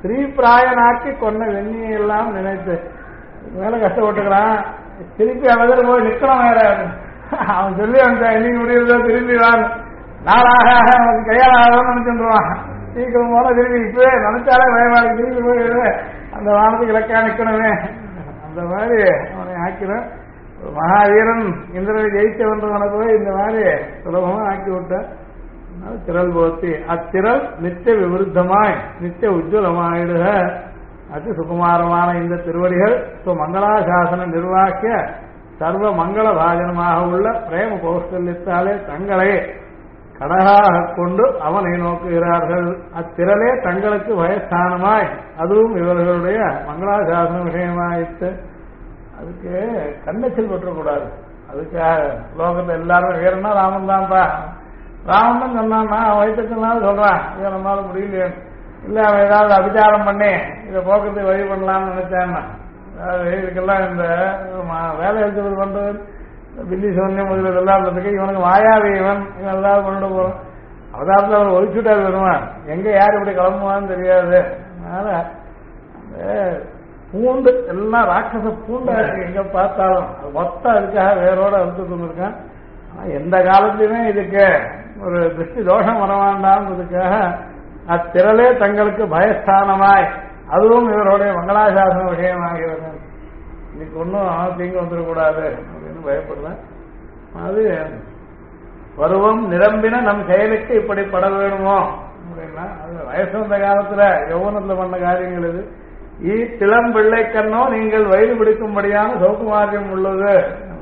ஸ்ரீ பிராயனாக்கி கொண்ட வெண்ணியை எல்லாம் நினைத்து மேல கஷ்டப்பட்டுக்கிறான். திருப்பி அவதில் போய் நிக்கணும் வேற. அவன் சொல்லி வந்தான் இன்னைக்கு முடியுறதோ திரும்பி வாங்க நாளாக அவனுக்கு கையால் ஆகணும்னு நினைச்சுருவான். சீக்கிரம் போல திரும்பி இப்பவே நினைச்சாலே பயமாக்கு திரும்பி போய் அந்த வானத்துக்கு இலக்கா நிக்கணுமே. அந்த மாதிரி அவனை ஆக்கினான். மகாவீரன் இந்திரனை ஜெயிச்சவன்றவனை போய் இந்த மாதிரி சுலபமா ஆக்கி விட்டான். திரள் போத்தி அத்திரள் நித்திய விவருத்தமாய் நித்திய உஜ்வலமாயிடுக. அதி சுகுமாரமான இந்த திருவடிகள் மங்களாசாசன நிர்வாகிய சர்வ மங்கள பாஜனமாக உள்ள பிரேம கௌசல்யத்தாலே தங்களை கடகாக கொண்டு அவனை நோக்குகிறார்கள். அத்திரளே தங்களுக்கு பயஸ்தானமாய் அதுவும் இவர்களுடைய மங்களாசாசன விஷயமாயிட்டு. அதுக்கு கண்ணச்சல் பெற்றக்கூடாது. அதுக்காக லோகத்தில் எல்லாரும் வேறுனா ராமன் தான்ப்பா ராமன் சொன்னான்னா வயிற்றுக்குனாலும் சொல்றான் இதை நம்மளால முடியலையே. இல்லை அவன் ஏதாவது அபிச்சாரம் பண்ணி இதை போக்குறதுக்கு வழி பண்ணலாம்னு நினைச்சான்னா அதாவது இதுக்கெல்லாம் இந்த வேலை எழுத்துறது பண்றது பில்லி சோன்யம் முதல்ல எல்லாம் இருந்ததுக்கு இவனுக்கு மாயாவி இவன் ஏதாவது பண்ணிட்டு போறோம். அவதாரத்தில் அவர் ஒழிச்சுட்டாரு வருவான். எங்க யார் இப்படி கிளம்புவான்னு தெரியாது. அதனால அந்த பூண்டு எல்லாம் ராட்சச பூண்டா இருக்கு. எங்க பார்த்தாலும் மொத்தம் அதுக்காக வேரோட அறுத்துட்டு இருக்கான். ஆனா எந்த காலத்திலுமே இதுக்கு ஒரு திருஷ்டி தோஷம் வர வேண்டாம்ன்றதுக்காக அத்திரளே தங்களுக்கு பயஸ்தானமாய் அதுவும் இவருடைய மங்களாசாசன விஷயமாகிறது. இன்னைக்கு ஒன்றும் தீங்கு வந்துடக்கூடாது அப்படின்னு பயப்படுறேன். அது பருவம் நிரம்பின நம் செயலுக்கு இப்படி பட வேணுமோ அப்படின்னா அது வயசு வந்த காலத்துல யௌவனத்துல பண்ண காரியங்கள் இது. திளம் பிள்ளைக்கண்ணோ நீங்கள் வயிறு பிடிக்கும்படியான சௌகுமாரியம் உள்ளது.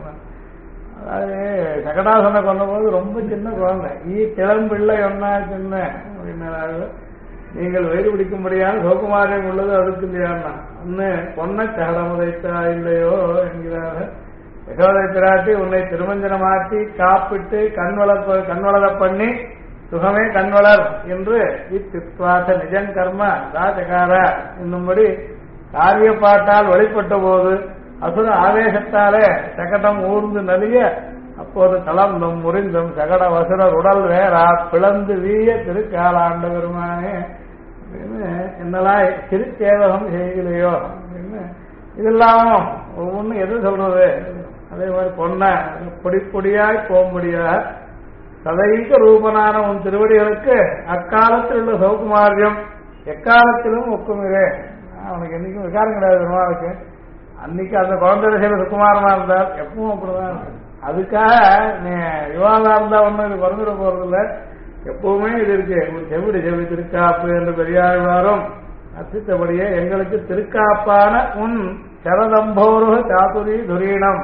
அதாவது சகடாசனை கொண்ட போது ரொம்ப சின்ன குழந்தை திளம் பிள்ளை ஒன்னா சின்ன அப்படின்னாரு. நீங்கள் வயிறு பிடிக்கும்படியான சௌகுமாரியம் உள்ளது அதுக்கு இல்லையான்னா ஒன்னு பொன்ன சகடமுதைத்தா இல்லையோ என்கிறார். யசோதை பிராட்டி உன்னை திருமஞ்சனமாக்கி காப்பிட்டு கண்வளர பண்ணி சுகமே கண்வளர் என்று இத்தித்வாச நிஜம் கர்ம ராஜகார என்னும்படி காரியப்பாட்டால் வெளிப்பட்ட போது அசுர ஆவேசத்தாலே சகடம் ஊர்ந்து நலிய அப்போது கலந்தும் முறிந்தும் சகட வசுரர் உடல் வேறா பிளந்து வீய திருக்காலாண்ட பெருமானே அப்படின்னு என்னெல்லாம் திருச்சேவகம் செய்யலையோ அப்படின்னு இதெல்லாம் ஒவ்வொன்றும் எது சொல்றது. அதே மாதிரி பொண்ண பொடி பொடியாய் போம்படியாக சதைக ரூபனான உன் திருவடிகளுக்கு அக்காலத்தில் உள்ள சௌகுமாரியம் எக்காலத்திலும் ஒக்குமிரே. அவனுக்கு என்னைக்கும் விகாரம் கிடையாது பெருமாளுக்கு. அன்னைக்கு அந்த குழந்தை விஷயம் சுக்குமாரமா இருந்தால் எப்பவும் அப்படிதான். அதுக்காக நீ யுவாதா இருந்தா ஒன்றும் இது குறைஞ்சிட போறதில்ல. எப்பவுமே இது இருக்கு. செவிடி செவி திருக்காப்பு என்று பெரியாழ்வாரும் அர்த்தித்தபடியே எங்களுக்கு திருக்காப்பான உன் சரதம்போருக சாதுரி துரீனம்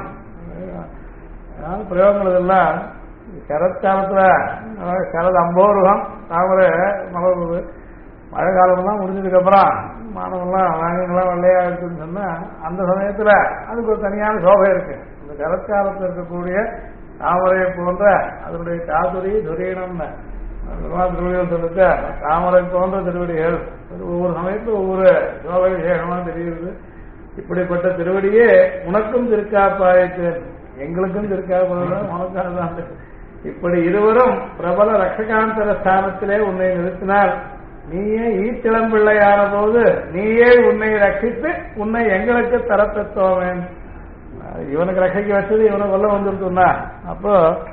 பிரயோகங்கள் எல்லாம் சரத்காலத்துல சரத் அம்போருகம் தாமரை மலர்வது. மழை காலம்லாம் முடிஞ்சதுக்கு அப்புறம் மானவெல்லாம் வாங்கலாம் வெள்ளையா இருக்குன்னு சொன்னா அந்த சமயத்துல அதுக்கு ஒரு தனியான சோபை இருக்கு. இந்த சரத்காலத்தில் இருக்கக்கூடிய தாமரை போன்ற அதனுடைய சாதுரி துரீனம்னு திருவடிகள் சொல்லிட்டு தாமரை போன்ற திருவடிகள் ஒவ்வொரு சமயத்துல ஒவ்வொரு சோபை விசேஷமா தெரியுது. இப்படிப்பட்ட திருவடியே உனக்கும் திருக்காப்பாயிற்று எங்களுக்கும் திருக்காப்பாதான் உனக்காக தான். இப்படி இருவரும் பிரபல ரட்சகாந்தர ஸ்தானத்திலே உன்னை நிறுத்தினால் நீயே ஈத்திளம்பிள்ளையான போது நீயே உன்னை ரட்சித்து உன்னை எங்களுக்கு தரப்பெற்றோமேன். இவனுக்கு ரட்சிக்க வச்சது இவனை கொல்ல வந்துருக்குன்னா அப்போ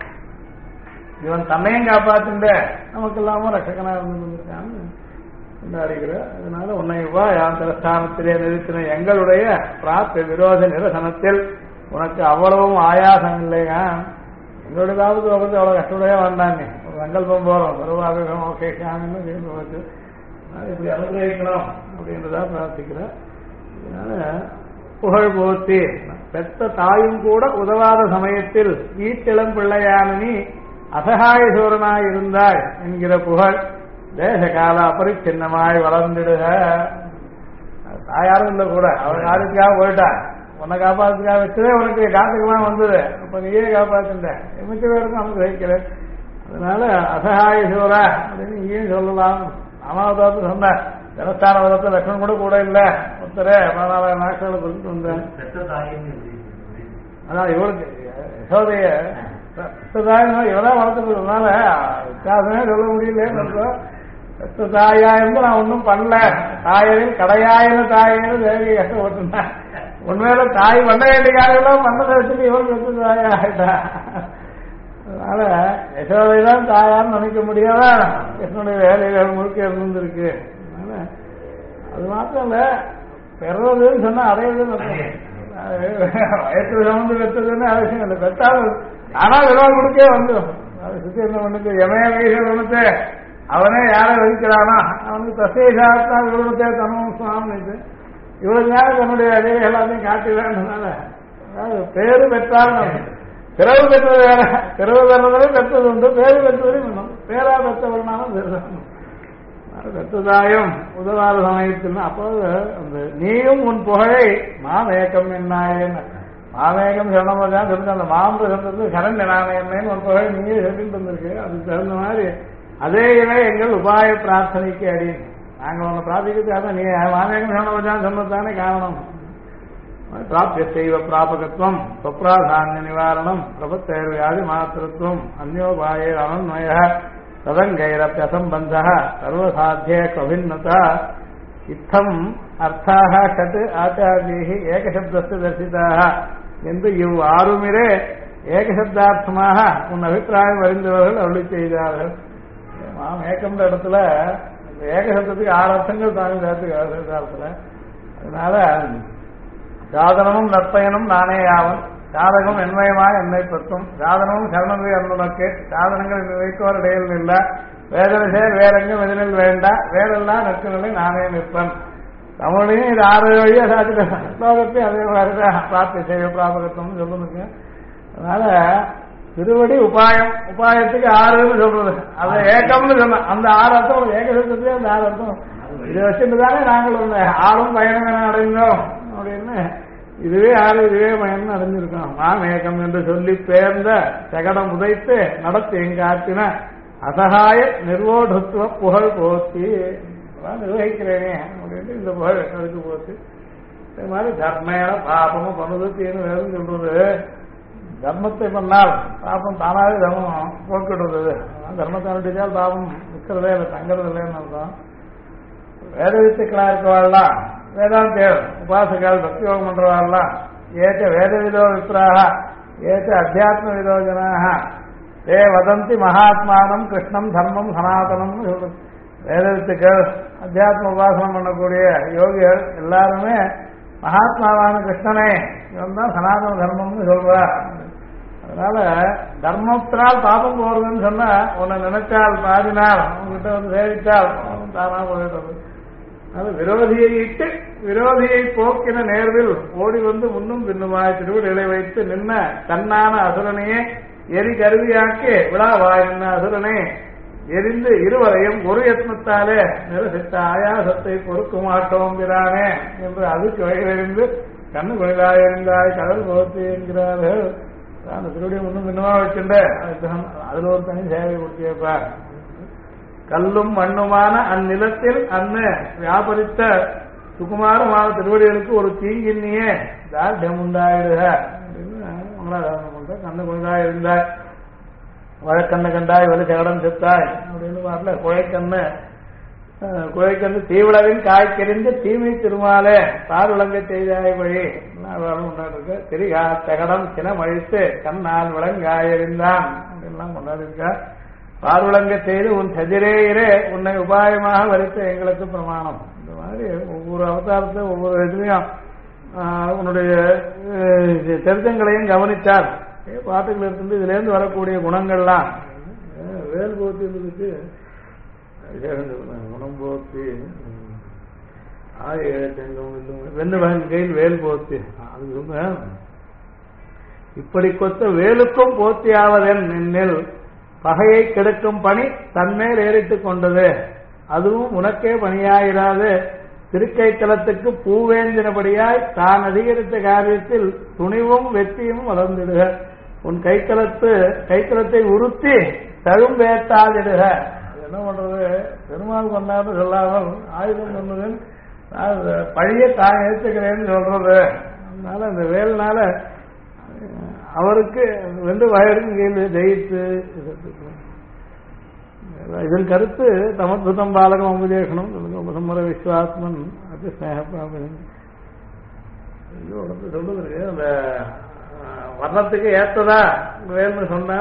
இவன் தன்னையும் காப்பாத்துட்ட நமக்கு இல்லாம ரட்சகனா இருந்துருக்கான்னு கொண்டாடுகிற. அதனால உன்னை யாந்திர ஸ்தானத்திலே நிறுத்தின எங்களுடைய பிராப்த விரோத நிரசனத்தில் உனக்கு அவ்வளவும் ஆயாசம் இல்லையா. எங்களுடையதாவது உலகத்து அவ்வளவு கஷ்டப்படவே வேண்டாங்க. ஒரு சங்கல்பம் போறோம் சர்வாபிகம் ஓகே சேர்ந்து போச்சு இப்படி அனுகிரகிக்கணும் அப்படின்றதா பிரார்த்திக்கிறேன். அதனால புகழ் போத்தி பெத்த தாயும் கூட உதவாத சமயத்தில் ஈட்டிளம் பிள்ளையான நீ அசகாயசூரனாய் இருந்தாய் என்கிற புகழ் தேசகால அபரிச்சின்னமாய் வளர்ந்துடுக. தாயாரும் இல்லை கூட அவன் யாருக்காக போயிட்டா உன்னை காப்பாத்துக்காக வச்சதே உனக்கு காத்துக்குமா வந்தது. அப்ப நீயே காப்பாத்துட்ட எமிச்ச பேருக்கும் நமக்கு வைக்கல. அதனால அசகாயசூரா அப்படின்னு நீயும் சொல்லலாம். அமாவதாத்து சொன்ன ஜனஸ்தான வதத்தை லட்சணம் கூட இல்ல ஒருத்தரே 14 நாட்களை கொடுத்துட்டு வந்தேன். அதான் இவருக்கு யசோதைய இவதான் வளர்த்துறதுனால வித்தியாசமே சொல்ல முடியல. பெத்த தாயா இருந்து நான் ஒன்றும் பண்ணல, தாயரில் கடையாயின தாயின்னு தேவி கஷ்டப்பட்டுருந்தேன். உண்மையில தாய் பண்ண வேண்டிய காரியெல்லாம் பண்ணதை வச்சுட்டு இவன் பெத்த தாயா ஆயிட்டா. அதனால யசோதை தான் தாயான்னு நினைக்க முடியாதா, என்னுடைய வேலைகள் முழுக்க இருந்திருக்கு. அதனால அது மாத்திரம் இல்ல, பெறதுன்னு சொன்னா அடையிறதுன்னு வயசுல சமந்து பெற்றதுன்னு அவசியம் இல்லை. பெற்றாலும் ஆனா விரோதம் கொடுக்கே வந்துடும். அதை சுத்தி என்ன பண்ணுது, எமைய வைகத்தை அவனே யாரை வகிக்கிறானா அவனுக்கு தசேஷாத்மா விரோதத்தை தனமும் சுவாமி இவ்வளவு நேரம் தன்னுடைய அடையை எல்லாத்தையும் காட்டுகிறான்றதுனால அதாவது பேரு பெற்றாலும் பிறகு பெற்றது வேற, பிறகு பெறதும் பெற்றது உண்டு, பேரு பெற்றதையும் வேணும். பேரா பெற்றவர்னாலும் பெற்றதாயும் உதவாத சமயத்தில் அப்போது அந்த நீயும் உன் புகழை மாமேகம் என்னாயேன்னு மாமேகம் சொன்னதான் சொல்லிட்டு அந்த மாம்பு சொல்றது கரண்ட் நானேன்னு உன் புகழை நீயே சொல்லிட்டு வந்திருக்கு. அதுக்கு தகுந்த மாதிரி அதே எங்கள் உபாய பிரார்த்தனைக்கு அடி நாங்கள் உன்னை பிரார்த்திக்கிறதுக்காக நீ மாமேகம் சொன்னதான் சொன்னதானே காரணம். பிராப்திய செய்வ பிராபகத்துவம் சொப்ராசான்ய நிவாரணம் பிரபத்தேர் வியாதி மாத்திருத்துவம் அந்யோபாயே அனன்மய ததங்கைரப்யசம்பந்த சர்வசாத்திய கபின்னதா இத்தம் அர்த்தாக ஷட் ஆச்சாரியைஹி ஏகசப்தஸ்து தரிசிதாக என்று இவ் ஆறுமிரே ஏகசப்தார்த்தமாக உன் அபிப்பிராயம் அறிந்தவர்கள் அருளி செய்தார்கள். ஏக்கம்ன்ற இடத்துல ஏகசப்தத்துக்கு 6 அர்த்தங்கள் தானே சேர்த்துக்காரத்துல. அதனால சாதனமும் நற்பயனும் நானே யாவன், சாதகம் என்மயமாக என்னை பற்றும், சாதனமும் சரணமே அன்புனக்கு, சாதனங்கள் வைக்கோர் இடையில் இல்ல, வேதனை சேர் வேறெங்கும் எதிரில் வேண்டா, வேறெல்லாம் நற்குநிலை நானே நிற்பன். தமிழையும் இது 6 வழியா சாதிக்க ஸ்லோகத்தையும் அதே மாதிரிதான் பிரார்த்தி செய்ய பிராபகத்துவம் சொல்லுங்க. அதனால திருவடி உபாயம், உபாயத்துக்கு 6ன்னு சொல்றது, அதை ஏக்கம்னு சொன்ன அந்த 6 அர்த்தம் ஏகசப்தத்தையே அந்த 6 அர்த்தம் இதை வச்சுட்டு தானே நாங்கள் 6ம் பயணம் என அடைந்தோம் அப்படின்னு இதுவே 6 இதுவே பயன் அடைஞ்சிருக்கோம். மாமேகம் என்று சொல்லி பேர்ந்த சகடம் உதைத்து நடத்தி எங்காத்தின அசகாய நிர்வோடுத்துவ புகழ் போத்தி நிர்வகிக்கிறேனே அப்படின்னு இந்த புகழ் அதுக்கு போச்சு. இது மாதிரி தர்மேன பாபமும் பனுதத்தின்னு வேறும் சொல்றது. தர்மத்தை பண்ணால் பாபம் தானாவே தர்மம் போக்கிடுறது. தர்மத்தை அனுப்பிச்சால் பாபம் நிற்கிறதே இல்லை, தங்கிறது இல்லைன்னு அர்த்தம். வேத வித்துக்களா இருக்கவாள்லாம் வேதாந்தேவ் உபாசகால் பக்தி யோகம் பண்றவாள்லாம் ஏச்ச வேத விதோ விப்ராக ஏச்ச அத்தியாத்ம விதோ ஜனாக ஏ வதந்தி மகாத்மானம் கிருஷ்ணம் தர்மம் சனாதனம்னு சொல்றது. வேத வித்துக்கள் அத்தியாத்ம உபாசனம் பண்ணக்கூடிய யோகிகள் எல்லாருமே மகாத்மாவான கிருஷ்ணனே இவன் தான் சனாதன தர்மம்னு சொல்றார். அதனால தர்மத்தினால் பாபம் போறதுன்னு சொன்னா உன்னை நினைச்சால் பாதினால் உங்ககிட்ட வந்து சேவித்தால் தானா போயிடுறது. அது விரோதியை இட்டு விரோதியை போக்கின நேர்வில் ஓடி வந்து முன்னும் பின்னுமாய் திருவிடலை வைத்து நின்ன தன்னான அசுரனையே எரி கருவியாக்கி விழாவாயின அசுரனை எரிந்து இருவரையும் ஒரு யத்னத்தாலே நிரசித்த ஆயாசத்தை பொறுக்க மாட்டோம் பிரானே என்று அதுக்கு வகையிலிருந்து கண்ணு கொள்ளாயிருந்தாய் கடல் போத்து என்கிறார்கள். அந்த திருவிடியை முன்னும் பின்னுமா வச்சுட்ட அதுல ஒரு தனி சேவை கொடுத்தியப்பா. கல்லும் மண்ணுமான அந்நிலத்தில் அன்னு வியாபரித்த சுகுமாரமான திருவடிகளுக்கு ஒரு தீங்கின்னியே தார்டியம் உண்டாயிடுக அப்படின்னு பண்ற. கண்ணு கொண்டாயிருந்தாய் வழக்கண்ணு கண்டாய் வலு சகடம் செத்தாய் அப்படின்னு பாடல. குழைக்கண்ணு தீவிளவின் காய்க்கெறிந்து தீமை திருமாலே தாருளங்க செய்தாய் வழி கொண்டாடிருக்க. திரிகா தகடம் சினம் அழித்து கண்ணால் விளங்காயிருந்தான் அப்படின்லாம் கொண்டாடிருக்கா. பார்வலங்க செய்து உன் சதிரேயரே உன்னை உபாயமாக வரித்த எங்களுக்கு பிரமாணம். இந்த மாதிரி ஒவ்வொரு அவதாரத்தை ஒவ்வொரு இதுலையும் உன்னுடைய தெரிஞ்சங்களையும் கவனித்தார். பாட்டுகள் இருந்து இதுல இருந்து வரக்கூடிய குணங்கள்லாம் வேல் போத்தி குணம் போத்தி வெண்ணு வகன் கையில் வேல் போத்தி அது சொல்ல இப்படி கொத்த வேலுக்கும் போத்தியாவதென் நின்னில் பகையை கெடுக்கும் பணி தன்மேல் ஏறிட்டுக் கொண்டது. அதுவும் உனக்கே பணியாயிராது திருக்கைத்தலத்துக்கு பூவேந்தினபடியாய் தான் அதிகரித்த காரியத்தில் துணிவும் வெற்றியும் வளர்ந்திடுக. உன் கைத்தலத்தை உறுத்தி தழும்பேத்தாதிடுக. என்ன பண்றது, பெருமாள் கொண்டாடு சொல்லாமல் ஆயுதம் சொன்னதுன்னு பழிய தான் ஏற்றுக்கிறேன்னு சொல்றது. அதனால அந்த வேலைனால அவருக்கு 2 வயதுக்கு கீழ் ஜெயித்து இதன் கருத்து தமத்புதம் பாலகம் உபதேசனம் உபசம்மர விஸ்வாத்மன் அது ஸ்நேகப்பாபன் சொல்லுது அந்த வர்ணத்துக்கு ஏற்றதா வேல்னு சொன்னா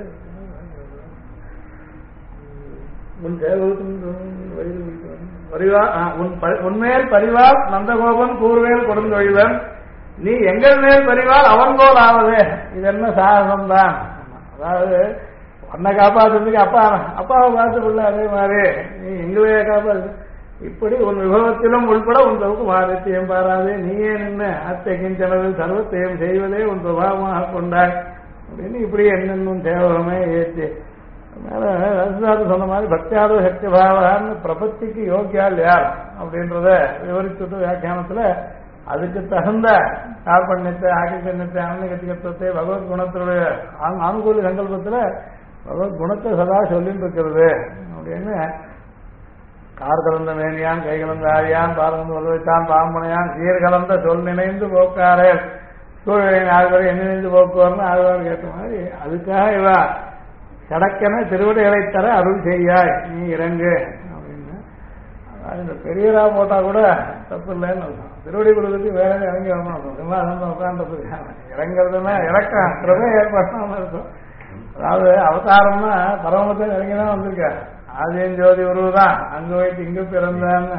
உன்மேல் பரிவால் நந்தகோபன் கூர்வேல் கொடுந்தொழிவன் நீ எங்கள் மேல் பரிவால் அவன் போல் ஆவது இது என்ன சாகசம் தான். அதாவது உன்னை காப்பாற்றுறதுக்கு அப்பாவை பார்த்துக்கொள்ள அதே மாதிரி நீ எங்களையே காப்பாற்று இப்படி உன் விபவத்திலும் உள்பட உன் தவுக்கு மாதத்தையும் பாராது நீயே நின்று அத்தைக்கின் செலவு சர்வத்தையும் செய்வதே உன் சுபாவமாக கொண்டாய் அப்படின்னு இப்படி என்னென்னும் தேவகமே ஏற்றி அதனால ரசதாத்து சொன்ன மாதிரி பக்தியாதவ சக்தி பாவான்னு பிரபத்திக்கு யோகியால் யார் அப்படின்றத விவரிச்சுட்டு வியாக்கியானத்துல அதுக்கு தகுந்த கார்பண்யத்தை ஆக்கிரண்யத்தை ஆன்மீகத்திகத்துவத்தை பகவத் குணத்தினுடைய ஆணுகூல சங்கல்பத்துல பகவத் குணத்தை சதா சொல்லிட்டு இருக்கிறது அப்படின்னு கார் கலந்த மேனியான் கை கலந்த ஆரியான் பாலந்து உதவித்தான் பாம்பனையான் சீர் கலந்த சொல் நினைந்து போக்காரே சூழலின் ஆழ்வரை என்ன நினைந்து போக்குவார்னு ஆழ்வார் கேட்ட மாதிரி அதுக்காக இவா கடக்கென திருவடிகளை தர அருள் செய்யாய் நீ இறங்கு அப்படின்னு. அதாவது இந்த பெரியரா போட்டா கூட தப்பு இல்லைன்னு திருவடி கொடுத்துட்டு வேற இறங்கி வரணும் உட்காந்து இறங்குறதுன்னா இறக்கம் கிரமே ஏற்படணும் இருக்கும். அதாவது அவதாரம்னா பரமத்தை இறங்கிதான் வந்திருக்காரு. ஆதியம் ஜோதி உருவுதான் அங்க போயிட்டு இங்க பிறந்தான்னு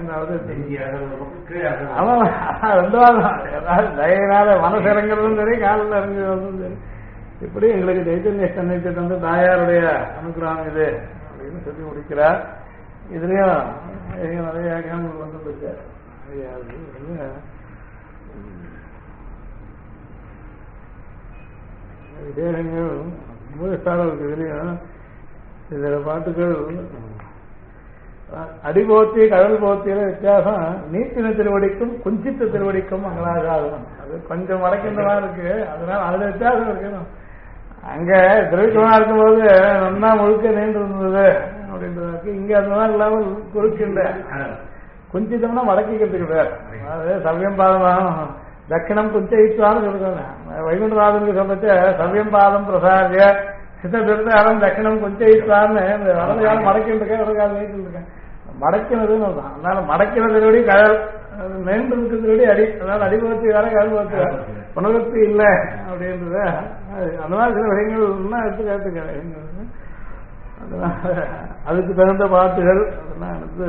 ஆமா ரெண்டாவது ஏதாவது தயனால மனசு இறங்குறதும் சரி காலில் இறங்கி வந்ததும் சரி இப்படி எங்களுக்கு சைத்தன்ய தன்னைக்கு தந்து தாயாருடைய அனுகிரகம் இது அப்படின்னு சொல்லி முடிக்கிறார். இதுலயும் நிறைய வியாக்கியானங்கள் வந்துருக்காரு. விசேஷங்கள் ரொம்ப ஸ்டாரம் இருக்கு. இதுலயும் சில பாட்டுகள் அடிபோத்தி கடல் போத்தியில வித்தியாசம் நீத்தின திருவடிக்கும் குஞ்சித்த திருவடிக்கும் மங்களாகாதம் அது கொஞ்சம் வடக்கின்றதா இருக்கு. அதனால அதுல வித்தியாசம் இருக்கணும். அங்க திரவிக்கமா இருக்கும்போது நல்லா முழுக்க நீண்டு இருந்தது அப்படின்றதுக்கு இங்க அந்த மாதிரி இல்லாமல் குறுக்கின்ற குஞ்சித்தம்னா மடக்கிக்கிறதுக்கு பேர். அதாவது சவ்யம் பாதம் தட்சிணம் குஞ்சயித்வான்னு சொல்றாங்க. வைகுண்டநாதனுக்கு சொல்லிட்டு சவ்யம் பாதம் பிரசாரிய சித்தம் தட்சிணம் குஞ்சயித்வான்னு வலது காலம் மடக்கிட்டு இருக்கேன் வலது காலம் நீட்டு இருக்கேன் மடக்கினதுன்னு அதனால மடக்கினதோட கடல் நீண்டு இருக்கிறதோட அடி அதாவது அடிபத்தி வேற கடல் பத்தி புனர்த்தி இல்லை அப்படின்றத அந்த மாதிரி சில விஷயங்கள் எடுத்து கேட்டுக்க. அதுக்கு தகுந்த பாட்டுகள் அதெல்லாம் எடுத்து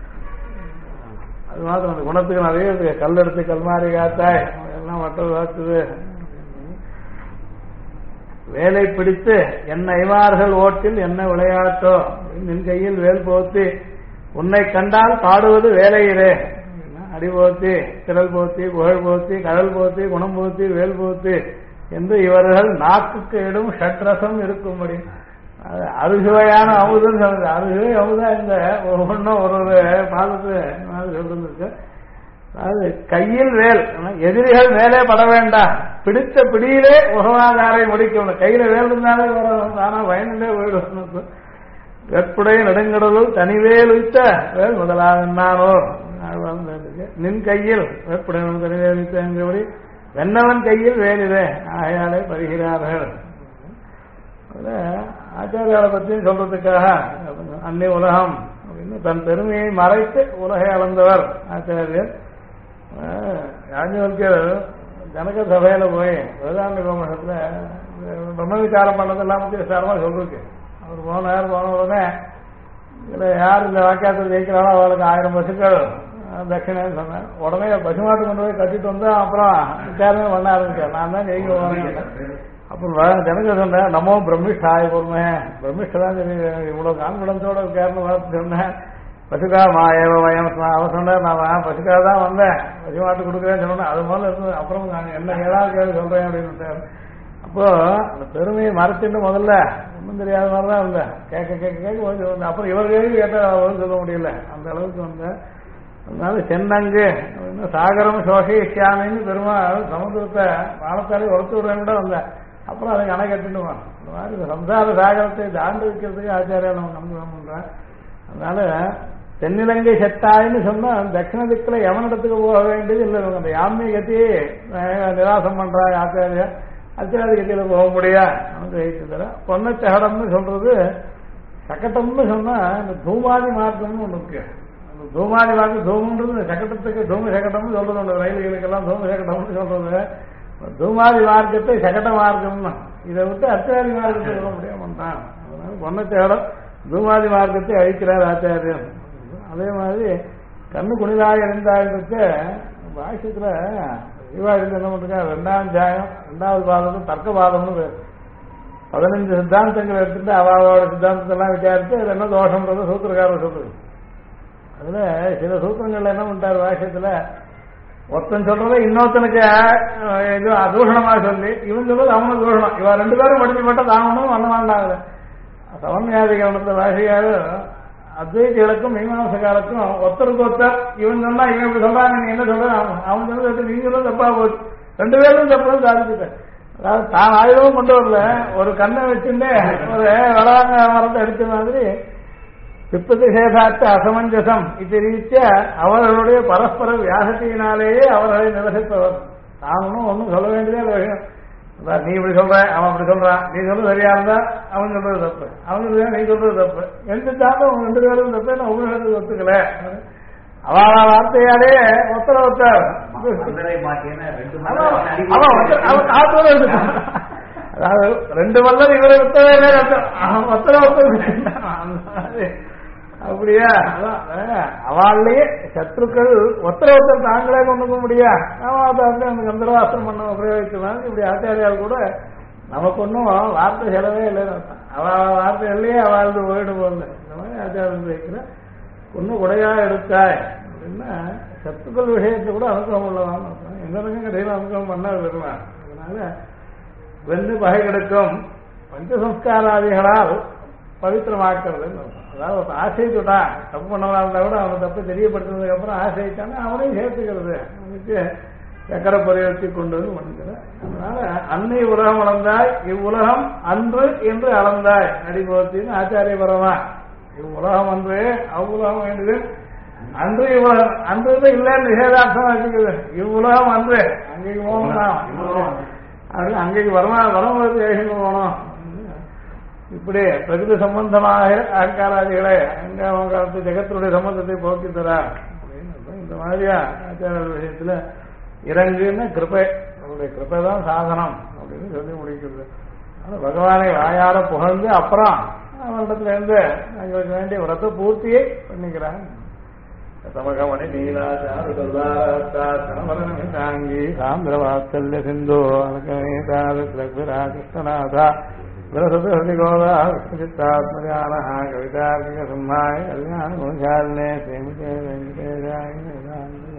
அது மாதிரி அந்த குணத்துக்கு நிறைய இருக்கு. கல் எடுத்து கல்மாரி காத்தாய் எல்லாம் மற்றது காத்துது. வேலை பிடித்து என்ன ஐவார்கள் ஓட்டில் என்ன விளையாட்டோ நின் கையில் வேல் போத்தி உன்னை கண்டால் பாடுவது வேலையிலே அடி போத்தி திரள் போத்தி புகழ் போத்தி கடல் போத்தி குணம் போத்தி வேல் போத்தி என்று இவர்கள் நாக்குக்கு இடும் ஷட்ரசம் இருக்கும்படி அறுசுவையான அமுதம் சொல்றது. அறுசுவை அமுதா இந்த ஒவ்வொன்றும் ஒரு பாதத்து சொல்லிருக்கு. அதாவது கையில் வேல் எதிரிகள் மேலே பட வேண்டாம் பிடித்த பிடியிலே உகவாதாரை முடிக்கணும். கையில வேல் இருந்தாலே வரணும் ஆனா வயனிலே போயிடும். வெப்புடைய நெடுங்கடலுள் தனிவேல் வைத்த வேல் முதலாக நானோ நின் கையில் வெப்புடைய தனிவேல் வைத்த எங்கபடி வெண்ணவன் கையில் வேலிலே ஆகையாலே பருகிறார்கள். ஆச்சாரியாவை பற்றியும் சொல்றதுக்காக அன்னை உலகம் அப்படின்னு தன் பெருமையை மறைத்து உலகை அளந்தவர் ஆச்சாரியர். யாஜ்ஞவல்கர் ஜனக சபையில போய் வேதாந்த கோமசத்துல பிரம்ம விசாரம் பண்ணதெல்லாம் பத்தி விசாரமா சொல்லிருக்கு. அவர் போன உடனே இதுல யார் இந்த வாக்கியத்தை ஜெயிக்கிறாரோ அவளுக்கு 1000 பசுக்கள் தட்சிணன்னு சொன்னேன். உடனே பசுமாட்டு கொண்டு போய் கட்டிட்டு வந்து அப்புறம் விசாரமே பண்ண ஆரம்பிச்சார். நான் தான் ஜெயிக்க போறேன். அப்புறம் ஜனக சொன்னேன் நம்ம பிரம்மிஷ்டாய பொறுமை பிரம்மிஷ்டதான் தெரியும் இவ்வளவு கான்பிடன்ஸோட இருக்காருன்னு பார்த்து சொன்னேன். பசுக்கா மாயவ வயம் அவன் சொன்னார் நான் பசுக்காக தான் வந்தேன் பசுமாட்டு கொடுக்குறேன்னு சொன்னேன். அது முதல்ல இருந்து அப்புறம் நான் என்ன ஏதாவது கேள்வி சொல்றேன் அப்படின்னு. அப்போ அந்த பெருமையை மறைச்சிட்டு முதல்ல ஒன்றும் தெரியாத மாதிரிதான் இருந்தேன். கேட்க கேட்க கேட்க வந்து அப்புறம் இவர் கேள்வி கேட்டால் சொல்ல முடியல அந்த அளவுக்கு வந்தேன். அதனால சென்னங்கு சாகரம் சோஷிஷ்யாமின்னு பெருமாள் சமுதிரத்தை வானத்தாலே உடத்து விடுறேன்னு கூட வந்தேன். அப்புறம் அதை அணை கட்டிடுவான். அந்த மாதிரி இந்த சம்சார சாகரத்தை தாண்டி வைக்கிறதுக்கு ஆச்சாரியா நம்ம நம்புகிறோம் பண்றேன். அதனால தென்னிலங்கை செத்தாயின்னு சொன்னா தட்சிண திக்குல எவனிடத்துக்கு போக வேண்டியது இல்லை. அந்த யாமிய கத்தியே நிராசம் பண்றா ஆச்சாரியா ஆச்சாரிய கத்தியில போக முடியா நமக்கு வைத்து தர பொன்னச்சகடம்னு சொல்றது சக்கட்டம்னு சொன்னா இந்த தூமாதி மார்க்கம்னு ஒண்ணு இருக்கு. அந்த தூமாதி மார்க்கம் தூமுன்றது இந்த சக்கட்டத்துக்கு தூம சக்கட்டம்னு சொல்றது உண்டு. ரயில்களுக்கெல்லாம் தூம சக்கட்டம்னு சொல்றது. தூமாதி மார்க்கத்தை சக்கட்ட மார்க்கம்னு இதை விட்டு அர்த்தாதி மார்க்கத்தை சொல்ல முடியாமட்டான். அதனால பொன்னத்தோட தூமாதி மார்க்கத்தை அழிக்கிறார் ஆச்சாரியன். அதே மாதிரி கண்ணு குனிதாக இருந்தாங்க பாஷ்யத்துல விவாதத்தில் என்ன பண்றா 2ஆம் அத்தியாயம் 2வது பாதம் தர்க்க பாதம்னு பேர். 15 சித்தாந்தங்கள் எடுத்துட்டு அவாவோட சித்தாந்தத்தை எல்லாம் விசாரித்து அது என்ன தோஷம்ன்றது சூத்திரக்காரர் சொல்றது. அதுல சில சூத்திரங்கள்ல என்ன பண்ணிட்டார் பாஷ்யத்துல ஒருத்தன் சொல்றத இன்னொருத்தனுக்கு இது அதூஷணமா சொல்லி இவன் சொல்றது அவனுக்கு தூஷணம். இவன் 2 பேரும் படிச்சு போட்டா தாங்கணும் பண்ண வேண்டாங்க. சமன்யாதிகரணத்தை வாசியாரு அத்வைதிகளுக்கும் மீமாசகாலுக்கும் ஒருத்தருக்கு ஒருத்தர் இவன் சொன்னா இவன் இப்படி சொல்றாங்க நீ என்ன சொல்ற அவன் சொல்றது நீங்க சொல்றது தப்பா போச்சு. 2 பேரும் தப்பு சாதிச்சுட்டேன். அதாவது தான் ஆயுதமும் கொண்டு வரல ஒரு கண்ணை வச்சுட்டு ஒரு வளவாங்க மரத்தை அடிச்ச மாதிரி பிப்பதி சேதாத்த அசமஞ்சசம் இது ரீதியா அவர்களுடைய பரஸ்பர வியாசத்தினாலேயே அவர்களை நிரசிப்பவர். நானும் ஒன்றும் சொல்ல வேண்டியதே விஷயம். நீ இப்படி சொல்ற அவன் அப்படி சொல்றான். நீ சொல்றது சரியா இருந்தா அவன் சொல்றது தப்பு, அவன் சொல்ற நீ சொல்றது தப்பு. எந்த தாண்டும் 2 பேரும் தப்பு. நான் உபநிஷத்துக்கு ஒத்துக்கல. அவ வார்த்தையாலே ஒத்தர ஒத்தர் அதாவது 2 வல்லர் இவரை ஒத்தவே ஒத்தர ஒத்தர் அப்படியா? அவள்லயே சத்ருக்கள் ஒத்தர ஒத்தர் தாங்களே கொண்டு முடியா அந்த கந்தர்வாஸ்திரம் பண்ண உபயோகிக்கலாம். இப்படி ஆச்சாரியால் கூட நமக்கு ஒன்றும் வார்த்தை செலவே இல்லை. அவ வார்த்தை இல்லையே அவளுக்கு போயிட்டு போகல. இந்த மாதிரி ஆச்சாரம் வைக்கிற ஒன்றும் உடையா எடுத்தாய் அப்படின்னா சத்துக்கள் விஷயத்தை கூட அனுகிரகம் உள்ளதான். எந்த கடையில் அனுகிரகம் பண்ண வருவான். அதனால வெந்து பகை கிடைக்கும் பஞ்சசம்ஸ்காராதிகளால் பவித்திரமாக்குறதுன்னு. அதாவது ஆசைத்துட்டா தப்பு பண்ணலாம் இருந்தா கூட அவனை தப்பு தெரியப்படுத்தினதுக்கு அப்புறம் ஆசைத்தானே அவனையும் சேர்த்துக்கிறது. அவனுக்கு சக்கர பரிவர்த்தி கொண்டு வந்து பண்ணிக்கிறேன். அதனால அன்னை உலகம் அளந்தாய் இவ்வுலகம் அன்று என்று அளந்தாய் நடிபோத்தின்னு ஆச்சாரிய பரமா. இவ்வுலகம் அன்று அவ்வுலகம் வேண்டியது அன்று இவ்வுலகம் அன்று இல்லைன்னு நிஷேதார்த்தம் வச்சுக்குது. இவ்வுலகம் அன்று அங்கேக்கு போகணும் அங்கேக்கு வரமதி தேசம் போகணும். இப்படி பிரகிருதி சம்பந்தமாக அகங்காராதிகளை அங்காரத்து ஜெகத்தினுடைய சம்பந்தத்தை போக்கி தரா அப்படின்னு இந்த மாதிரியா ஆச்சார விஷயத்துல இறங்குன்னு கிருப்பை அவருடைய கிருப்பை தான் சாதனம் அப்படின்னு சொல்லி முடிக்கிறது. பகவானை வாயார புகழ்ந்து அப்புறம் அவரிடத்துல இருந்து எங்களுக்கு வேண்டிய விரத்தை பூர்த்தியை பண்ணிக்கிறாங்க. தமகமணி நீலாச்சாரி சாந்திரவாத்சல்ய சிந்தோ கிருஷ்ணநாதா விரசோதா விஷ்ணுசித்தாத்மஜான கவிதார்க்கிக சிம்மாய கல்யாண குணசாலினே ஸ்ரீமதே வெங்கடேஷாய